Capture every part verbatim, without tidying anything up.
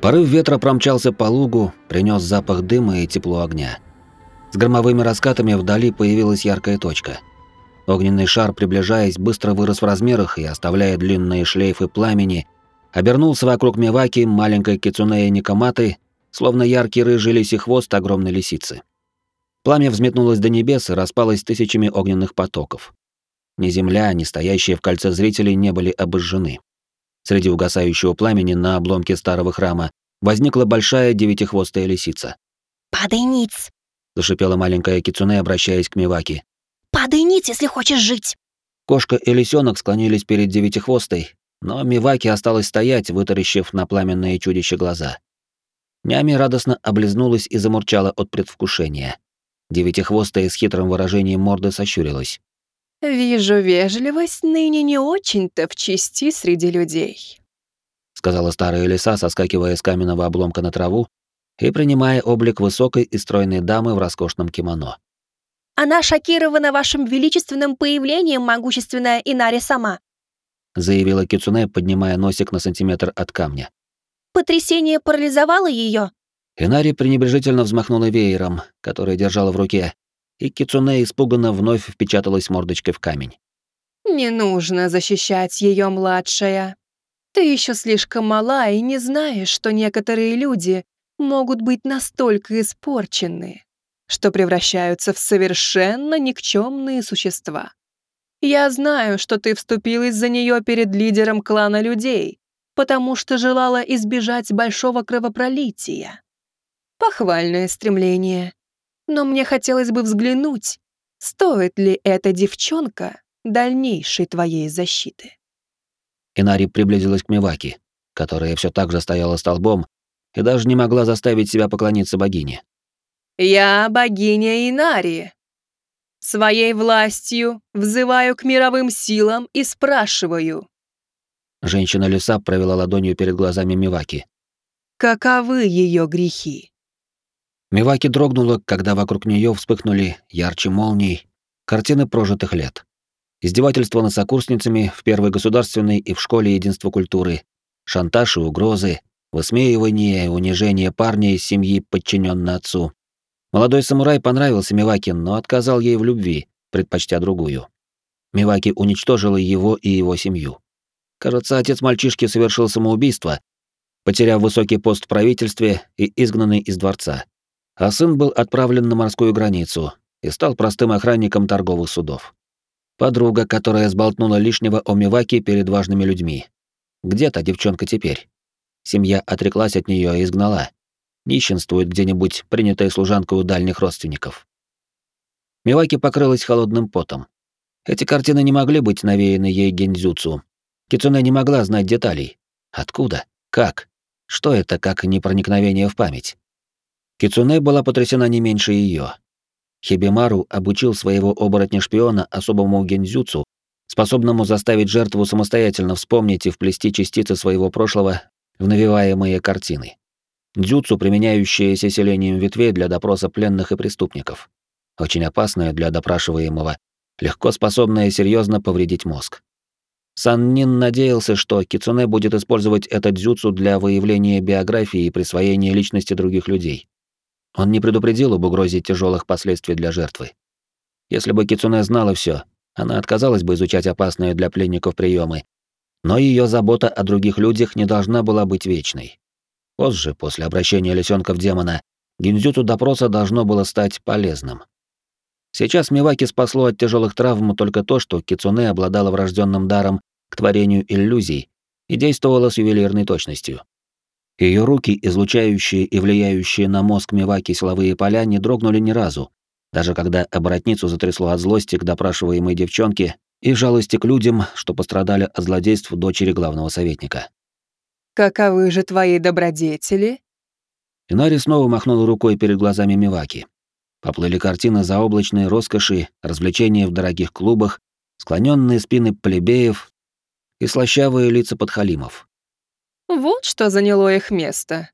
Порыв ветра промчался по лугу, принес запах дыма и тепло огня. С громовыми раскатами вдали появилась яркая точка. Огненный шар, приближаясь, быстро вырос в размерах и, оставляя длинные шлейфы пламени, обернулся вокруг Миваки маленькой кицунеи Никоматы, словно яркий рыжий лисий хвост огромной лисицы. Пламя взметнулось до небес и распалось тысячами огненных потоков. Ни земля, ни стоящие в кольце зрителей не были обожжены. Среди угасающего пламени на обломке старого храма возникла большая девятихвостая лисица. «Падай ниц!» — зашипела маленькая кицунэ, обращаясь к Миваки. «Падай ниц, если хочешь жить!» Кошка и лисенок склонились перед девятихвостой, но Миваки осталась стоять, вытаращив на пламенное чудище глаза. Нями радостно облизнулась и замурчала от предвкушения. Девятихвостая с хитрым выражением морды сощурилась. «Вижу, вежливость ныне не очень-то в чести среди людей», — сказала старая лиса, соскакивая с каменного обломка на траву и принимая облик высокой и стройной дамы в роскошном кимоно. «Она шокирована вашим величественным появлением, могущественная Инари сама», — заявила кицунэ, поднимая носик на сантиметр от камня. «Потрясение парализовало ее. Инари пренебрежительно взмахнула веером, который держала в руке, и кицунэ испуганно вновь впечаталась мордочкой в камень. «Не нужно защищать ее, младшая. Ты еще слишком мала и не знаешь, что некоторые люди могут быть настолько испорчены, что превращаются в совершенно никчемные существа. Я знаю, что ты вступилась за нее перед лидером клана людей, потому что желала избежать большого кровопролития. Похвальное стремление. Но мне хотелось бы взглянуть, стоит ли эта девчонка дальнейшей твоей защиты». Инари приблизилась к Миваки, которая все так же стояла столбом и даже не могла заставить себя поклониться богине. «Я богиня Инари. Своей властью взываю к мировым силам и спрашиваю». Женщина-лиса провела ладонью перед глазами Миваки. «Каковы ее грехи?» Миваки дрогнула, когда вокруг нее вспыхнули ярче молний картины прожитых лет. Издевательства над сокурсницами в первой государственной и в школе единства культуры, шантаж и угрозы, высмеивание и унижение парня из семьи, подчиненной отцу. Молодой самурай понравился Миваки, но отказал ей в любви, предпочтя другую. Миваки уничтожила его и его семью. Кажется, отец мальчишки совершил самоубийство, потеряв высокий пост в правительстве и изгнанный из дворца. А сын был отправлен на морскую границу и стал простым охранником торговых судов. Подруга, которая сболтнула лишнего о Миваки перед важными людьми. Где та девчонка теперь? Семья отреклась от нее и изгнала. Нищенствует где-нибудь, принятая служанкой у дальних родственников. Миваки покрылась холодным потом. Эти картины не могли быть навеяны ей гендзюцу. Кицунэ не могла знать деталей. Откуда? Как? Что это, как непроникновение в память? Кицунэ была потрясена не меньше ее. Хибимару обучил своего оборотня-шпиона особому гендзюцу, способному заставить жертву самостоятельно вспомнить и вплести частицы своего прошлого в навеваемые картины. Дзюцу, применяющееся селением ветвей для допроса пленных и преступников. Очень опасное для допрашиваемого, легко способное серьезно повредить мозг. Саннин надеялся, что Кицунэ будет использовать это дзюцу для выявления биографии и присвоения личности других людей. Он не предупредил об угрозе тяжелых последствий для жертвы. Если бы Кицунэ знала все, она отказалась бы изучать опасные для пленников приемы, но ее забота о других людях не должна была быть вечной. Позже, после обращения лисенка в демона, гинзюцу допроса должно было стать полезным. Сейчас Миваки спасло от тяжелых травм только то, что Кицунэ обладала врожденным даром к творению иллюзий и действовала с ювелирной точностью. Ее руки, излучающие и влияющие на мозг Миваки силовые поля, не дрогнули ни разу, даже когда оборотницу затрясло от злости к допрашиваемой девчонке и жалости к людям, что пострадали от злодейств дочери главного советника. «Каковы же твои добродетели?» Инари снова махнула рукой перед глазами Миваки. Поплыли картины заоблачной роскоши, развлечения в дорогих клубах, склоненные спины плебеев и слащавые лица подхалимов. «Вот что заняло их место.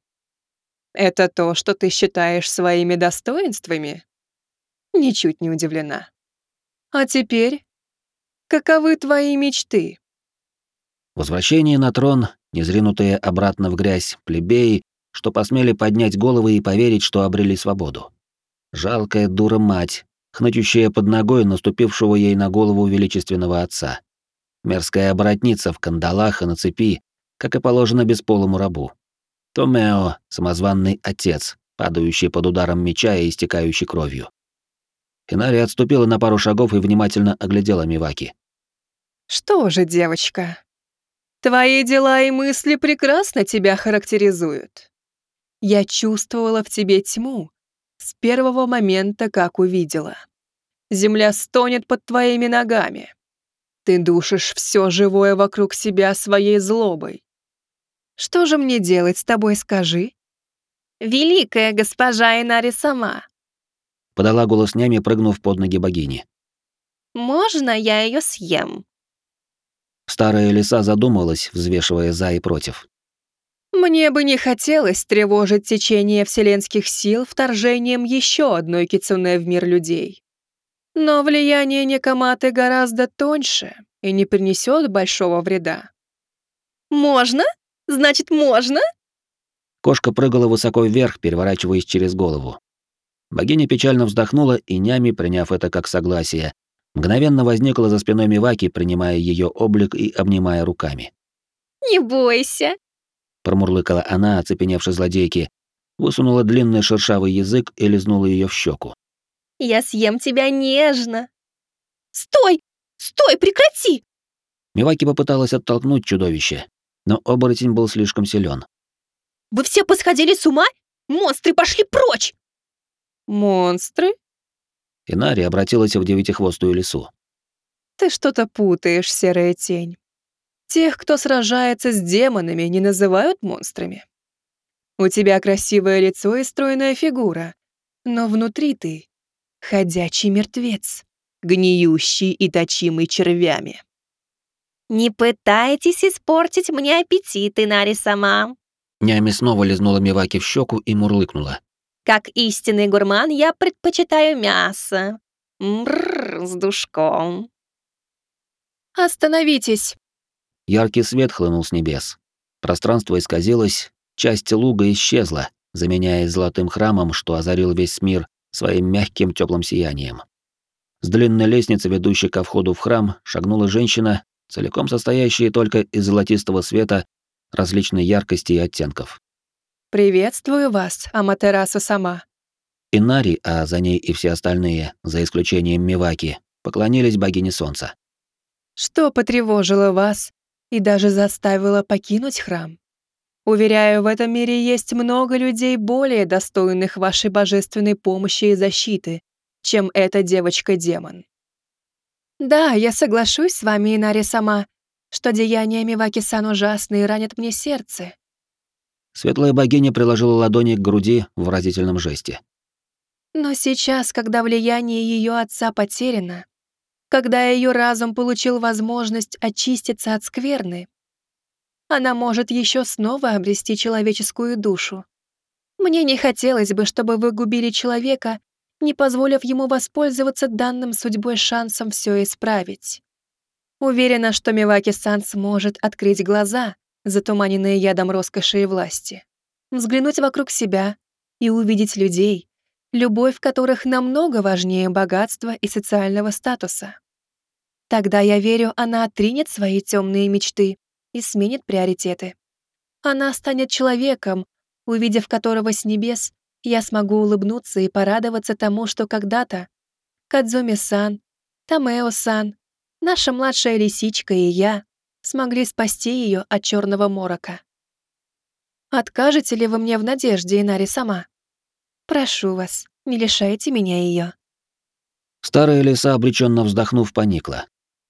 Это то, что ты считаешь своими достоинствами? Ничуть не удивлена. А теперь, каковы твои мечты?» Возвращение на трон, незринутые обратно в грязь плебеи что посмели поднять головы и поверить, что обрели свободу. Жалкая дура-мать, хнычущая под ногой наступившего ей на голову величественного отца. Мерзкая оборотница в кандалах и на цепи, как и положено бесполому рабу. Томео, самозванный отец, падающий под ударом меча и истекающий кровью. Инари отступила на пару шагов и внимательно оглядела Миваки. Что же, девочка, твои дела и мысли прекрасно тебя характеризуют. Я чувствовала в тебе тьму с первого момента, как увидела. Земля стонет под твоими ногами. Ты душишь все живое вокруг себя своей злобой. Что же мне делать с тобой, скажи? Великая госпожа Инари сама. Подала голос нями, прыгнув под ноги богини. Можно я ее съем? Старая лиса задумалась, взвешивая за и против. Мне бы не хотелось тревожить течение вселенских сил вторжением еще одной кицунэ в мир людей. Но влияние Некоматы гораздо тоньше и не принесет большого вреда. Можно? Значит, можно? Кошка прыгала высоко вверх, переворачиваясь через голову. Богиня печально вздохнула, и нями, приняв это как согласие, мгновенно возникла за спиной Миваки, принимая ее облик и обнимая руками. Не бойся. Промурлыкала она, оцепеневшей злодейки, высунула длинный шершавый язык и лизнула ее в щеку. Я съем тебя нежно. Стой! Стой, прекрати! Миваки попыталась оттолкнуть чудовище, но оборотень был слишком силен. Вы все посходили с ума? Монстры пошли прочь! Монстры? Инари обратилась в девятихвостую лису. Ты что-то путаешь, серая тень. Тех, кто сражается с демонами, не называют монстрами. У тебя красивое лицо и стройная фигура, но внутри ты — ходячий мертвец, гниющий и точимый червями. Не пытайтесь испортить мне аппетит, Инари сама. Нями снова лизнула Миваки в щеку и мурлыкнула. Как истинный гурман, я предпочитаю мясо. Мрррр, с душком. Остановитесь! Яркий свет хлынул с небес. Пространство исказилось, часть луга исчезла, заменяясь золотым храмом, что озарил весь мир своим мягким теплым сиянием. С длинной лестницы, ведущей ко входу в храм, шагнула женщина, целиком состоящая только из золотистого света различной яркости и оттенков. Приветствую вас, Аматерасу сама. Инари, а за ней и все остальные, за исключением Миваки, поклонились богине солнца. Что потревожило вас и даже заставило покинуть храм? Уверяю, в этом мире есть много людей более достойных вашей божественной помощи и защиты, чем эта девочка-демон. Да, я соглашусь с вами, Инари сама, что деяния Миваки-сан ужасны и ранят мне сердце. Светлая богиня приложила ладони к груди в выразительном жесте. Но сейчас, когда влияние ее отца потеряно, когда ее разум получил возможность очиститься от скверны, она может еще снова обрести человеческую душу. Мне не хотелось бы, чтобы вы губили человека, не позволив ему воспользоваться данным судьбой шансом все исправить. Уверена, что Миваки-сан сможет открыть глаза, затуманенные ядом роскоши и власти, взглянуть вокруг себя и увидеть людей, любовь которых намного важнее богатства и социального статуса. Тогда, я верю, она отринет свои темные мечты и сменит приоритеты. Она станет человеком, увидев которого с небес, я смогу улыбнуться и порадоваться тому, что когда-то Кадзуми-сан, Томео-сан, наша младшая лисичка и я смогли спасти ее от черного морока. Откажете ли вы мне в надежде, Инари сама? Прошу вас, не лишайте меня ее. Старая лиса, обреченно вздохнув, поникла.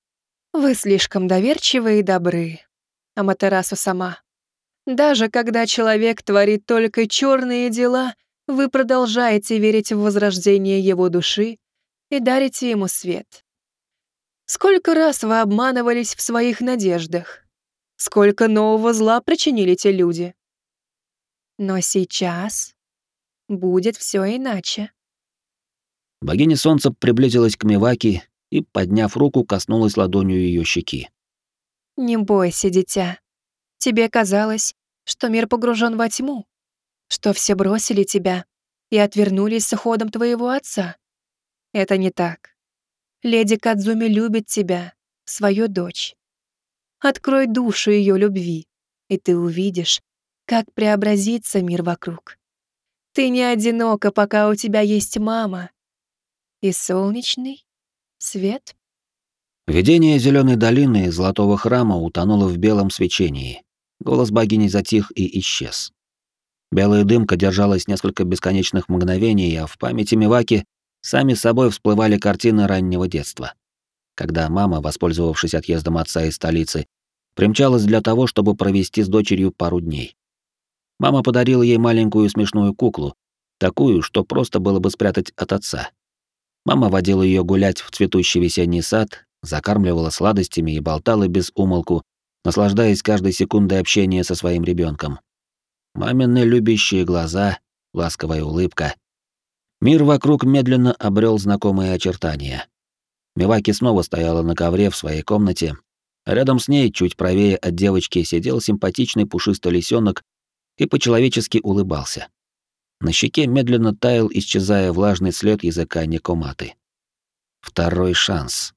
Вы слишком доверчивы и добры, Аматерасу сама. Даже когда человек творит только черные дела, вы продолжаете верить в возрождение его души и дарите ему свет. Сколько раз вы обманывались в своих надеждах? Сколько нового зла причинили те люди? Но сейчас будет все иначе. Богиня солнца приблизилась к Миваки и, подняв руку, коснулась ладонью ее щеки. Не бойся, дитя. Тебе казалось, что мир погружен во тьму. что все бросили тебя и отвернулись с уходом твоего отца. Это не так. Леди Кадзуми любит тебя, свою дочь. Открой душу ее любви, и ты увидишь, как преобразится мир вокруг. Ты не одинока, пока у тебя есть мама. И солнечный свет. Видение зеленой долины и золотого храма утонуло в белом свечении. Голос богини затих и исчез. Белая дымка держалась несколько бесконечных мгновений, а в памяти Миваки сами собой всплывали картины раннего детства. Когда мама, воспользовавшись отъездом отца из столицы, примчалась для того, чтобы провести с дочерью пару дней. Мама подарила ей маленькую смешную куклу, такую, что просто было бы спрятать от отца. Мама водила ее гулять в цветущий весенний сад, закармливала сладостями и болтала без умолку, наслаждаясь каждой секундой общения со своим ребенком. Мамины любящие глаза, ласковая улыбка. Мир вокруг медленно обрел знакомые очертания. Миваки снова стояла на ковре в своей комнате. Рядом с ней, чуть правее от девочки, сидел симпатичный пушистый лисенок и по-человечески улыбался. На щеке медленно таял, исчезая влажный след языка Никоматы. Второй шанс.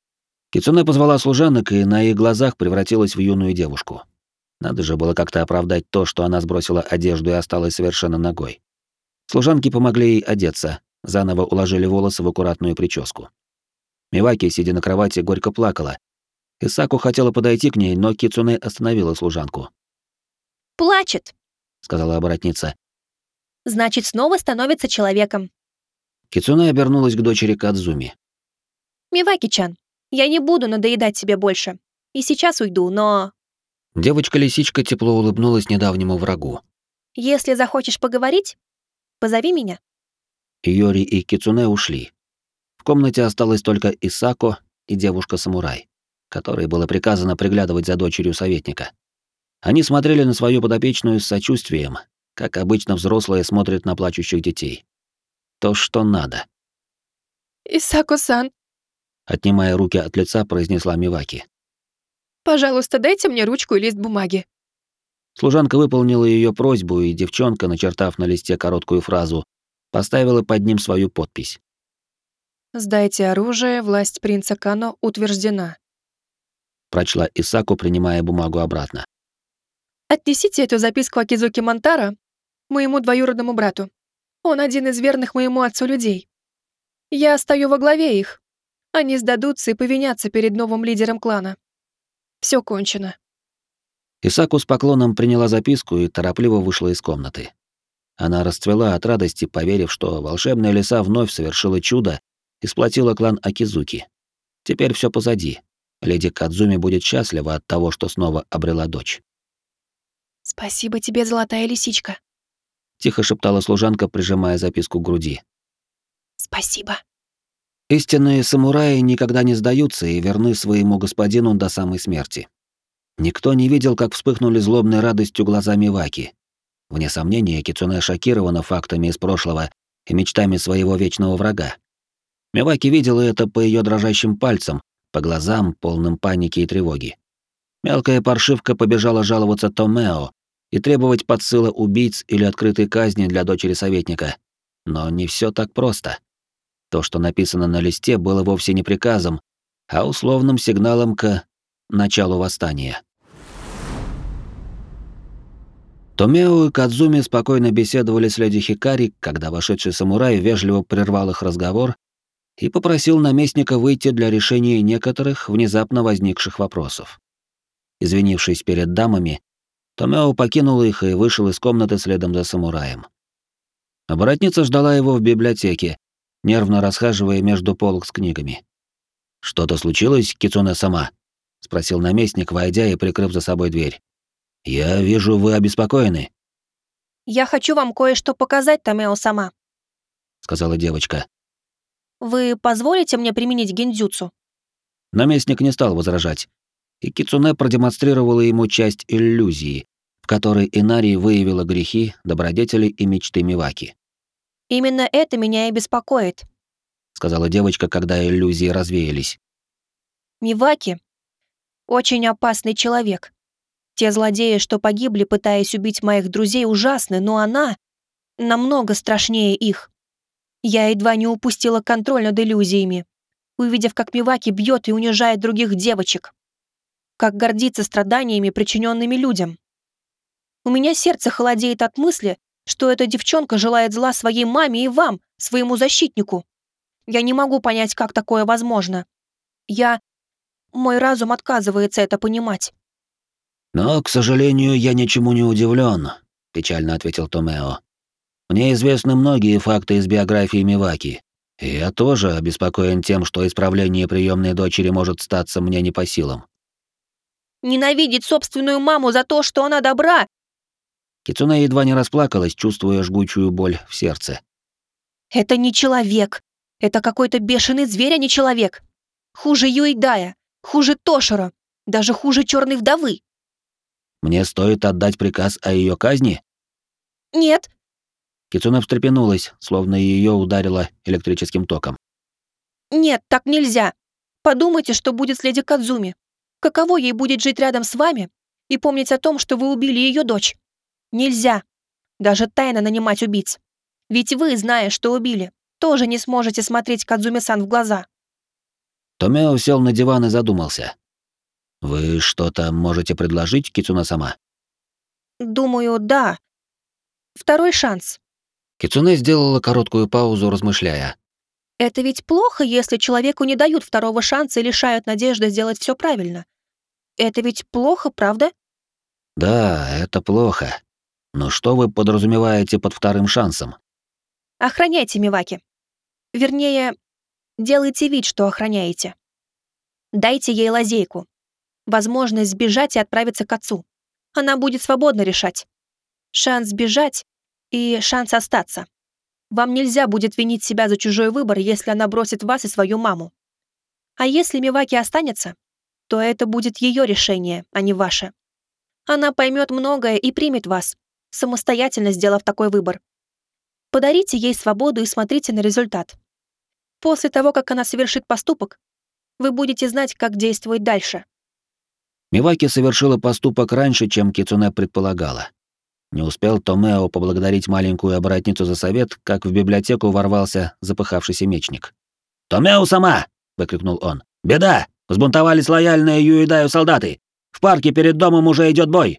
Кицуне позвала служанок и на их глазах превратилась в юную девушку. Надо же было как-то оправдать то, что она сбросила одежду и осталась совершенно нагой. Служанки помогли ей одеться, заново уложили волосы в аккуратную прическу. Миваки, сидя на кровати, горько плакала. Исаку хотела подойти к ней, но Кицуне остановила служанку. «Плачет», — сказала оборотница. значит, снова становится человеком. Кицуне обернулась к дочери Кадзуми. Миваки-чан, я не буду надоедать тебе больше. И сейчас уйду, но... Девочка-лисичка тепло улыбнулась недавнему врагу. Если захочешь поговорить, позови меня. Йори и Кицуне ушли. В комнате осталась только Исако и девушка-самурай, которой было приказано приглядывать за дочерью советника. Они смотрели на свою подопечную с сочувствием, как обычно взрослые смотрят на плачущих детей. То, что надо. «Исако-сан, Отнимая руки от лица, произнесла Миваки. пожалуйста, дайте мне ручку и лист бумаги». Служанка выполнила ее просьбу, и девчонка, начертав на листе короткую фразу, поставила под ним свою подпись. «Сдайте оружие, власть принца Кано утверждена. Прочла Исаку, принимая бумагу обратно. Отнесите эту записку Акизуки Монтаро моему двоюродному брату. Он один из верных моему отцу людей. Я стою во главе их. Они сдадутся и повинятся перед новым лидером клана. Все кончено». Исаку с поклоном приняла записку и торопливо вышла из комнаты. Она расцвела от радости, поверив, что волшебная лиса вновь совершила чудо и сплотила клан Акизуки. Теперь все позади. Леди Кадзуми будет счастлива от того, что снова обрела дочь. Спасибо тебе, золотая лисичка. Тихо шептала служанка, прижимая записку к груди. Спасибо. Истинные самураи никогда не сдаются и верны своему господину до самой смерти. Никто не видел, как вспыхнули злобной радостью глаза Миваки. Вне сомнения, Кицуне шокирована фактами из прошлого и мечтами своего вечного врага. Миваки видела это по ее дрожащим пальцам, по глазам, полным паники и тревоги. Мелкая паршивка побежала жаловаться Томео и требовать подсыла убийц или открытой казни для дочери советника. Но не все так просто. То, что написано на листе, было вовсе не приказом, а условным сигналом к началу восстания. Томео и Кадзуми спокойно беседовали с леди Хикари, когда вошедший самурай вежливо прервал их разговор и попросил наместника выйти для решения некоторых внезапно возникших вопросов. Извинившись перед дамами, Томео покинул их и вышел из комнаты следом за самураем. Оборотница ждала его в библиотеке, нервно расхаживая между полок с книгами. «Что-то случилось, Кицуне-сама?» — спросил наместник, войдя и прикрыв за собой дверь. «Я вижу, вы обеспокоены», Я хочу вам кое-что показать, Томео-сама. — сказала девочка. Вы позволите мне применить гиндзюцу? Наместник не стал возражать, и Кицуне продемонстрировала ему часть иллюзии, в которой Инари выявила грехи, добродетели и мечты Миваки. Именно это меня и беспокоит. Сказала девочка, когда иллюзии развеялись. Миваки — очень опасный человек. Те злодеи, что погибли, пытаясь убить моих друзей, ужасны, но она намного страшнее их. Я едва не упустила контроль над иллюзиями, увидев, как Миваки бьет и унижает других девочек. Как гордится страданиями, причиненными людям. У меня сердце холодеет от мысли, что эта девчонка желает зла своей маме и вам, своему защитнику. Я не могу понять, как такое возможно. Я... Мой разум отказывается это понимать. «Но, к сожалению, я ничему не удивлен», — печально ответил Томео. «Мне известны многие факты из биографии Миваки, и я тоже обеспокоен тем, что исправление приемной дочери может статься мне не по силам». Ненавидеть собственную маму за то, что она добра. Кицуне едва не расплакалась, чувствуя жгучую боль в сердце. Это не человек. Это какой-то бешеный зверь, а не человек. Хуже Юидая, хуже Тоширо, даже хуже Черной вдовы. «Мне стоит отдать приказ о ее казни?» Нет. Кицуне встрепенулась, словно ее ударило электрическим током. Нет, так нельзя. Подумайте, что будет с леди Кадзуми. Каково ей будет жить рядом с вами и помнить о том, что вы убили ее дочь? Нельзя. Даже тайно нанимать убийц. Ведь вы, зная, что убили, тоже не сможете смотреть Кадзуми-сан в глаза. Томео сел на диван и задумался. «Вы что-то можете предложить, Кицуне-сама?» Думаю, да. Второй шанс. Кицуне сделала короткую паузу, размышляя. Это ведь плохо, если человеку не дают второго шанса и лишают надежды сделать все правильно. Это ведь плохо, правда? «Да, это плохо. Но что вы подразумеваете под вторым шансом?» Охраняйте Миваки. Вернее, делайте вид, что охраняете. Дайте ей лазейку. Возможность сбежать и отправиться к отцу. Она будет свободно решать. Шанс сбежать и шанс остаться. Вам нельзя будет винить себя за чужой выбор, если она бросит вас и свою маму. А если Миваки останется, то это будет ее решение, а не ваше. Она поймет многое и примет вас, самостоятельно сделав такой выбор. Подарите ей свободу и смотрите на результат. После того, как она совершит поступок, вы будете знать, как действовать дальше. Миваки совершила поступок раньше, чем Кицуне предполагала. Не успел Томео поблагодарить маленькую оборотницу за совет, как в библиотеку ворвался запыхавшийся мечник. «Томео-сама!» — выкрикнул он. «Беда! Взбунтовались лояльные Юидаю солдаты! В парке перед домом уже идет бой!»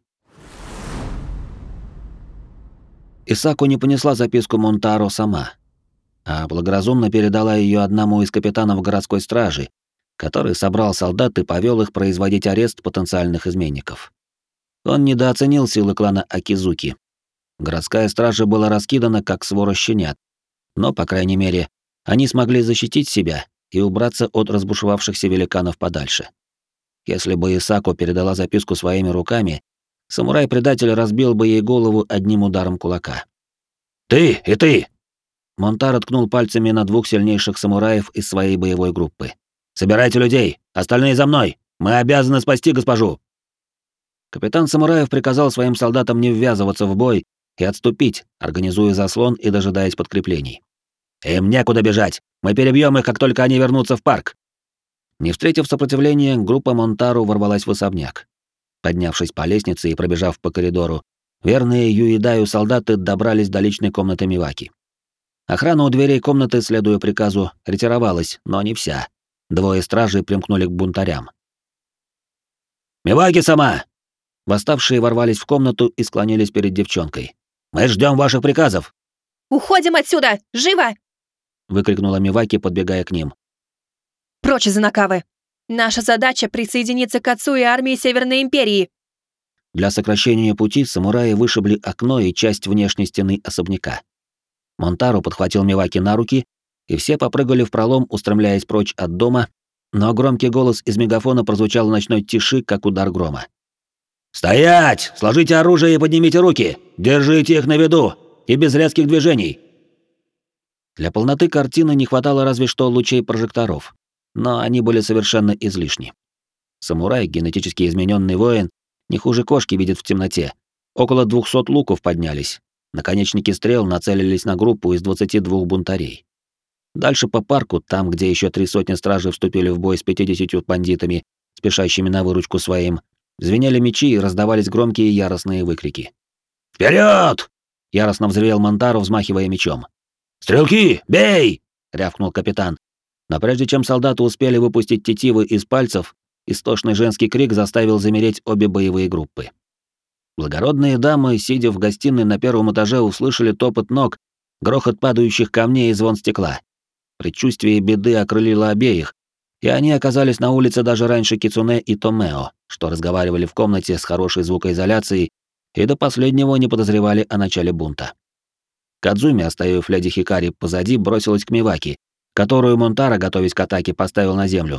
Исаку не понесла записку Монтаро сама, а благоразумно передала ее одному из капитанов городской стражи, который собрал солдат и повел их производить арест потенциальных изменников. Он недооценил силы клана Акизуки. Городская стража была раскидана, как свора щенят, но, по крайней мере, они смогли защитить себя и убраться от разбушевавшихся великанов подальше. Если бы Исако передала записку своими руками, самурай-предатель разбил бы ей голову одним ударом кулака. «Ты и ты!» Монтаро ткнул пальцами на двух сильнейших самураев из своей боевой группы. «Собирайте людей! Остальные за мной! Мы обязаны спасти госпожу!» Капитан самураев приказал своим солдатам не ввязываться в бой и отступить, организуя заслон и дожидаясь подкреплений. «Им некуда бежать! Мы перебьем их, как только они вернутся в парк!» Не встретив сопротивления, группа Монтару ворвалась в особняк. Поднявшись по лестнице и пробежав по коридору, верные Юидаю солдаты добрались до личной комнаты Миваки. Охрана у дверей комнаты, следуя приказу, ретировалась, но не вся. Двое стражей примкнули к бунтарям. «Миваки-сама!» Восставшие ворвались в комнату и склонились перед девчонкой. «Мы ждем ваших приказов!» «Уходим отсюда! Живо!» — выкрикнула Миваки, подбегая к ним. «Прочь из Анакавы! Наша задача — присоединиться к отцу и армии Северной Империи!» Для сокращения пути самураи вышибли окно и часть внешней стены особняка. Монтаро подхватил Миваки на руки, и все попрыгали в пролом, устремляясь прочь от дома, но громкий голос из мегафона прозвучал в ночной тиши, как удар грома. «Стоять! Сложите оружие и поднимите руки! Держите их на виду! И без резких движений!» Для полноты картины не хватало разве что лучей прожекторов, но они были совершенно излишни. Самурай, генетически измененный воин, не хуже кошки видит в темноте. Около двухсот луков поднялись. Наконечники стрел нацелились на группу из двадцати двух бунтарей. Дальше по парку, там, где еще три сотни стражей вступили в бой с пятьюдесятью бандитами, спешащими на выручку своим, звенели мечи и раздавались громкие яростные выкрики. «Вперед! — яростно взревел Монтаро, взмахивая мечом. «Стрелки, бей!» — рявкнул капитан. Но прежде чем солдаты успели выпустить тетивы из пальцев, истошный женский крик заставил замереть обе боевые группы. Благородные дамы, сидя в гостиной на первом этаже, услышали топот ног, грохот падающих камней и звон стекла. Предчувствие беды окрылило обеих, и они оказались на улице даже раньше Кицуне и Томео, что разговаривали в комнате с хорошей звукоизоляцией и до последнего не подозревали о начале бунта. Кадзуми, оставив леди Хикари позади, бросилась к Миваки, которую Монтаро, готовясь к атаке, поставил на землю.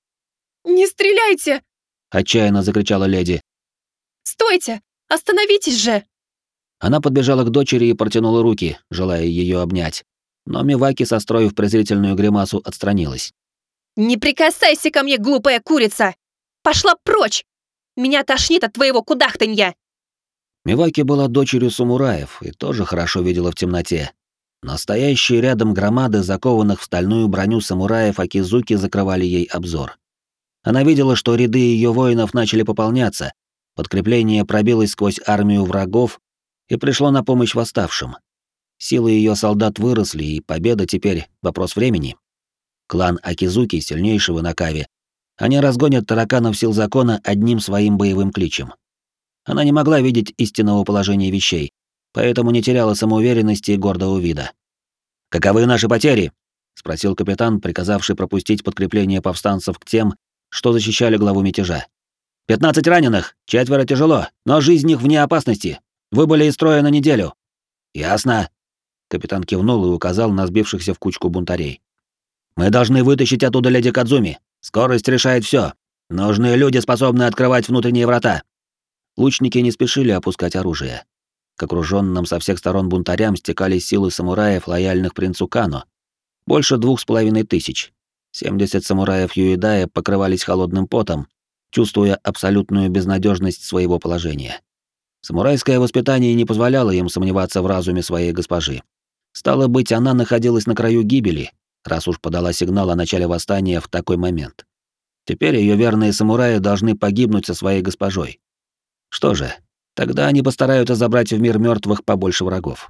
«Не стреляйте!» — отчаянно закричала леди. «Стойте! Остановитесь же!» Она подбежала к дочери и протянула руки, желая ее обнять. Но Миваки, состроив презрительную гримасу, отстранилась. «Не прикасайся ко мне, глупая курица! Пошла прочь! Меня тошнит от твоего кудахтанья!» Миваки была дочерью самураев и тоже хорошо видела в темноте. Настоящие рядом громады, закованных в стальную броню самураев Акизуки, закрывали ей обзор. Она видела, что ряды ее воинов начали пополняться, подкрепление пробилось сквозь армию врагов и пришло на помощь восставшим. Силы ее солдат выросли, и победа теперь — вопрос времени. Клан Акизуки, сильнейший в Инакаве, они разгонят тараканов сил закона одним своим боевым кличем. Она не могла видеть истинного положения вещей, поэтому не теряла самоуверенности и гордого вида. «Каковы наши потери?» — спросил капитан, приказавший пропустить подкрепление повстанцев к тем, что защищали главу мятежа. «Пятнадцать раненых, четверо тяжело, но жизнь их вне опасности. Выбыли из строя на неделю». «Ясно». Капитан кивнул и указал на сбившихся в кучку бунтарей. «Мы должны вытащить оттуда леди Кадзуми. Скорость решает все. Нужны люди, способные открывать внутренние врата». Лучники не спешили опускать оружие. К окружённым со всех сторон бунтарям стекались силы самураев, лояльных принцу Кано. Больше двух с половиной тысяч. семьдесят самураев Юэдая покрывались холодным потом, чувствуя абсолютную безнадежность своего положения. Самурайское воспитание не позволяло им сомневаться в разуме своей госпожи. Стало быть, она находилась на краю гибели, раз уж подала сигнал о начале восстания в такой момент. Теперь ее верные самураи должны погибнуть со своей госпожой. Что же, тогда они постараются забрать в мир мертвых побольше врагов.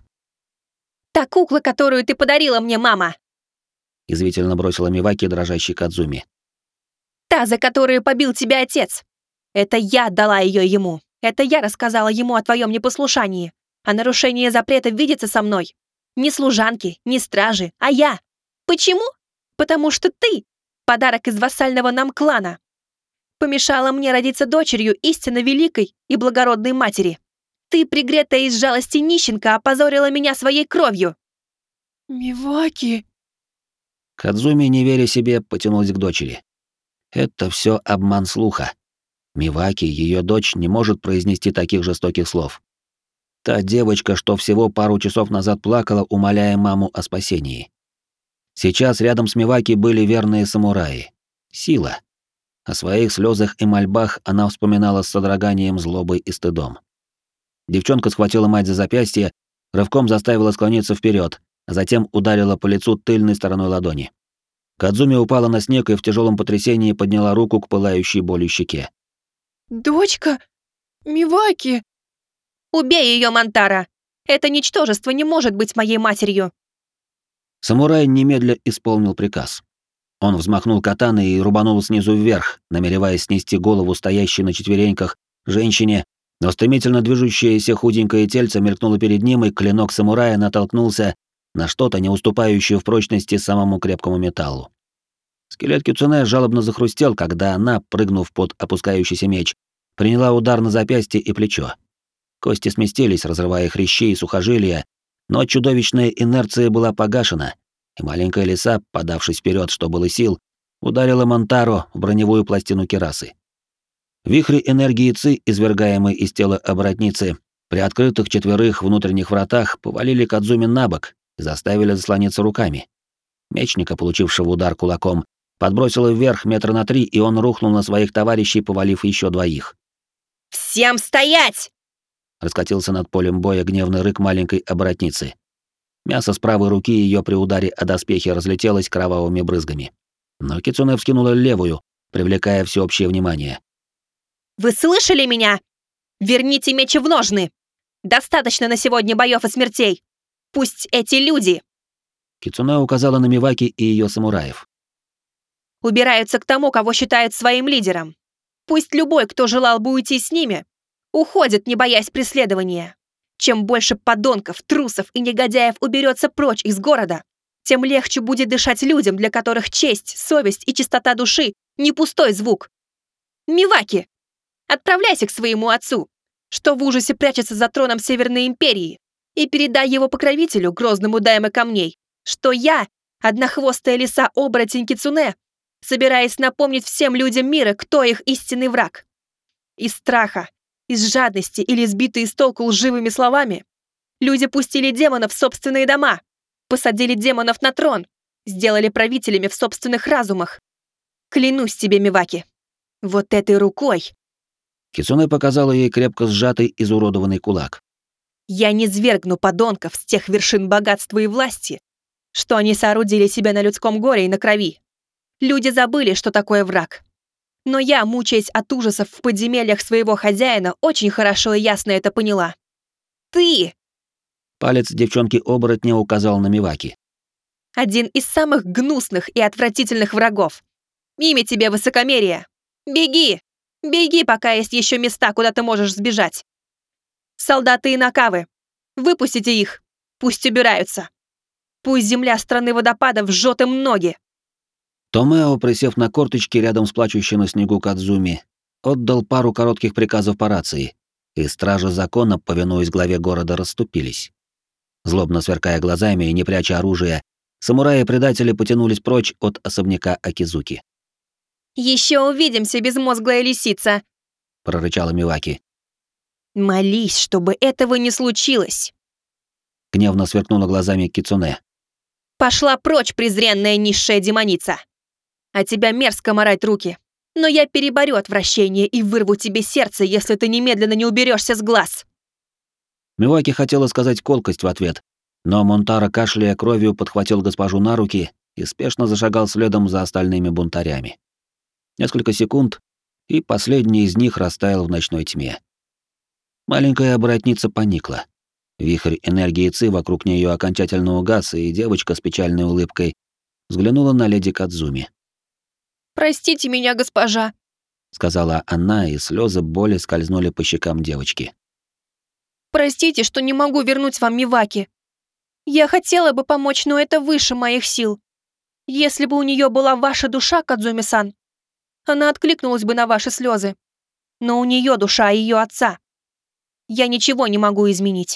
«Та кукла, которую ты подарила мне, мама!» — язвительно бросила Миваки дрожащей Кадзуми. «Та, за которую побил тебя отец! Это я дала ее ему! Это я рассказала ему о твоем непослушании, а нарушение запрета видеться со мной! Не служанки, не стражи, а я! Почему? Потому что ты — подарок из вассального нам клана! Помешала мне родиться дочерью истинно великой и благородной матери! Ты, пригретая из жалости нищенка, опозорила меня своей кровью!» «Миваки!» Кадзуми, не веря себе, потянулась к дочери. Это все обман слуха. Миваки, ее дочь, не может произнести таких жестоких слов. Та девочка, что всего пару часов назад плакала, умоляя маму о спасении. Сейчас рядом с Миваки были верные самураи. Сила. О своих слезах и мольбах она вспоминала с содроганием, злобой и стыдом. Девчонка схватила мать за запястье, рывком заставила склониться вперед, а затем ударила по лицу тыльной стороной ладони. Кадзуми упала на снег и в тяжелом потрясении подняла руку к пылающей болью щеке. «Дочка! Миваки!» «Убей ее, Монтаро! Это ничтожество не может быть моей матерью!» Самурай немедля исполнил приказ. Он взмахнул катаной и рубанул снизу вверх, намереваясь снести голову стоящей на четвереньках женщине, но стремительно движущееся худенькое тельце мелькнуло перед ним, и клинок самурая натолкнулся на что-то, не уступающее в прочности самому крепкому металлу. Скелет Кицуне жалобно захрустел, когда она, прыгнув под опускающийся меч, приняла удар на запястье и плечо. Кости сместились, разрывая хрящи и сухожилия, но чудовищная инерция была погашена, и маленькая лиса, подавшись вперед, что было сил, ударила Монтаро в броневую пластину кирасы. Вихри энергии Ци, извергаемые из тела оборотницы, при открытых четверых внутренних вратах повалили Кадзуми на бок и заставили заслониться руками. Мечника, получившего удар кулаком, подбросило вверх метра на три, и он рухнул на своих товарищей, повалив еще двоих. «Всем стоять!» Раскатился над полем боя гневный рык маленькой оборотницы. Мясо с правой руки ее при ударе о доспехи разлетелось кровавыми брызгами. Но Кицуне вскинула левую, привлекая всеобщее внимание. «Вы слышали меня? Верните меч в ножны! Достаточно на сегодня боёв и смертей! Пусть эти люди Кицуне указала на Миваки и ее самураев. убираются к тому, кого считают своим лидером. Пусть любой, кто желал бы уйти с ними, уходит, не боясь преследования. Чем больше подонков, трусов и негодяев уберется прочь из города, тем легче будет дышать людям, для которых честь, совесть и чистота души не пустой звук. Миваки, отправляйся к своему отцу, что в ужасе прячется за троном Северной Империи, и передай его покровителю, грозному Дайме Камней, что я, однохвостая лиса-оборотень Кицуне, собираясь напомнить всем людям мира, кто их истинный враг. Из страха, из жадности или сбитые с толку лживыми словами люди пустили демонов в собственные дома, посадили демонов на трон, сделали правителями в собственных разумах. Клянусь тебе, Миваки, вот этой рукой Кицуне показала ей крепко сжатый, изуродованный кулак. я низвергну подонков с тех вершин богатства и власти, что они соорудили себя на людском горе и на крови. Люди забыли, что такое враг. Но я, мучаясь от ужасов в подземельях своего хозяина, очень хорошо и ясно это поняла. Ты Палец девчонки-оборотня указал на Миваки. один из самых гнусных и отвратительных врагов. Имя тебе высокомерие. Беги! Беги, пока есть еще места, куда ты можешь сбежать. Солдаты и накавы, выпустите их. Пусть убираются. Пусть земля страны водопадов жжет им ноги. Томео, присев на корточки рядом с плачущей на снегу Кадзуми, отдал пару коротких приказов по рации, и стражи закона, повинуясь главе города, расступились. Злобно сверкая глазами и не пряча оружия, самураи-предатели потянулись прочь от особняка Акизуки. «Еще увидимся, безмозглая лисица!» — прорычала Миваки. «Молись, чтобы этого не случилось!» Гневно сверкнула глазами Кицуне. «Пошла прочь, презренная низшая демоница! А тебя мерзко марать руки, но я переборю отвращение и вырву тебе сердце, если ты немедленно не уберешься с глаз!» Миваки хотела сказать колкость в ответ, но Монтаро, кашляя кровью, подхватил госпожу на руки и спешно зашагал следом за остальными бунтарями. Несколько секунд, и последний из них растаял в ночной тьме. Маленькая оборотница поникла. Вихрь энергии Ци вокруг нее окончательно угас, и девочка с печальной улыбкой взглянула на леди Кадзуми. «Простите меня, госпожа», — сказала она, и слезы боли скользнули по щекам девочки. «Простите, что не могу вернуть вам Миваки. Я хотела бы помочь, но это выше моих сил. Если бы у нее была ваша душа, Кадзуми-сан, она откликнулась бы на ваши слезы. Но у нее душа ее отца. Я ничего не могу изменить».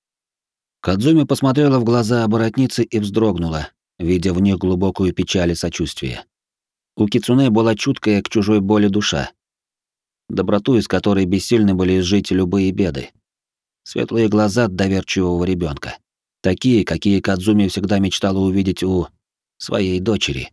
Кадзуми посмотрела в глаза оборотницы и вздрогнула, видя в них глубокую печаль и сочувствие. У Кицуне была чуткая к чужой боли душа, доброту из которой бессильны были изжить любые беды. Светлые глаза доверчивого ребенка, такие, какие Кадзуми всегда мечтала увидеть у своей дочери.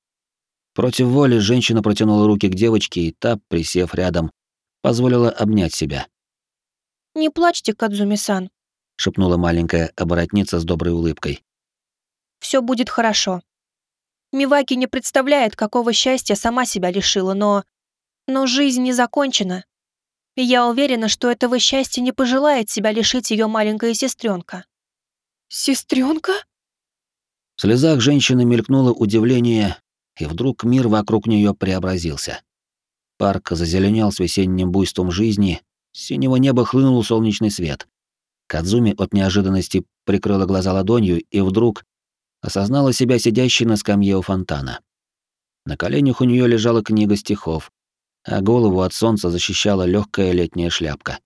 Против воли женщина протянула руки к девочке, и та, присев рядом, позволила обнять себя. «Не плачьте, Кадзуми-сан. — шепнула маленькая оборотница с доброй улыбкой. Все будет хорошо. Миваки не представляет, какого счастья сама себя лишила, но... Но жизнь не закончена. И я уверена, что этого счастья не пожелает себя лишить ее маленькая сестренка. Сестренка? В слезах женщины мелькнуло удивление, и вдруг мир вокруг нее преобразился. Парк зазеленел с весенним буйством жизни, с синего неба хлынул солнечный свет. Кадзуми от неожиданности прикрыла глаза ладонью и вдруг осознала себя сидящей на скамье у фонтана. На коленях у нее лежала книга стихов, а голову от солнца защищала легкая летняя шляпка.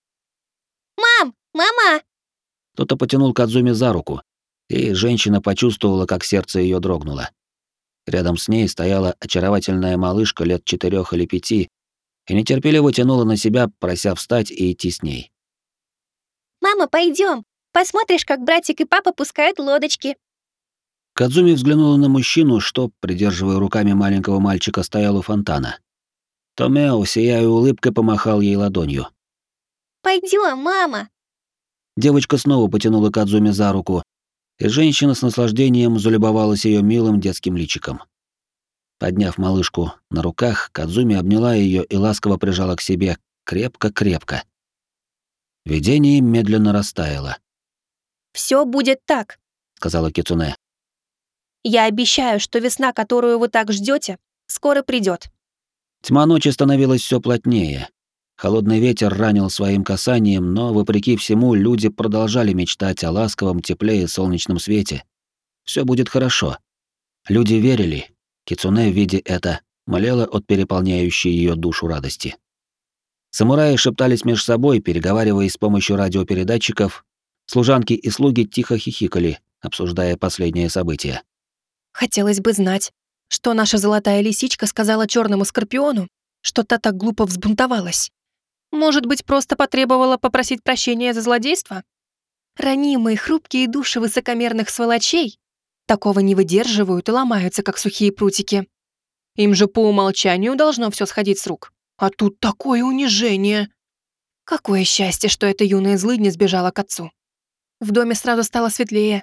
«Мам! Мама!» Кто-то потянул Кадзуми за руку, и женщина почувствовала, как сердце ее дрогнуло. Рядом с ней стояла очаровательная малышка лет четырех или пяти и нетерпеливо тянула на себя, прося встать и идти с ней. «Мама, пойдем. Посмотришь, как братик и папа пускают лодочки». Кадзуми взглянула на мужчину, что, придерживая руками маленького мальчика, стоял у фонтана. Томео, сияя улыбкой, помахал ей ладонью. «Пойдем, мама». Девочка снова потянула Кадзуми за руку, и женщина с наслаждением залюбовалась ее милым детским личиком. Подняв малышку на руках, Кадзуми обняла ее и ласково прижала к себе крепко-крепко. Видение медленно растаяло, «Все будет так», — сказала Кицуне. «Я обещаю, что весна, которую вы так ждете, скоро придет». Тьма ночи становилась все плотнее. Холодный ветер ранил своим касанием, но, вопреки всему, люди продолжали мечтать о ласковом тепле и солнечном свете. Все будет хорошо. Люди верили. Кицуне, видя это, молела от переполняющей ее душу радости. Самураи шептались меж собой, переговариваясь с помощью радиопередатчиков. Служанки и слуги тихо хихикали, обсуждая последние события. «Хотелось бы знать, что наша золотая лисичка сказала черному скорпиону, что та так глупо взбунтовалась. Может быть, просто потребовала попросить прощения за злодейство? Ранимые, хрупкие души высокомерных сволочей такого не выдерживают и ломаются, как сухие прутики. Им же по умолчанию должно все сходить с рук. А тут такое унижение. Какое счастье, что эта юная злыдня сбежала к отцу. В доме сразу стало светлее.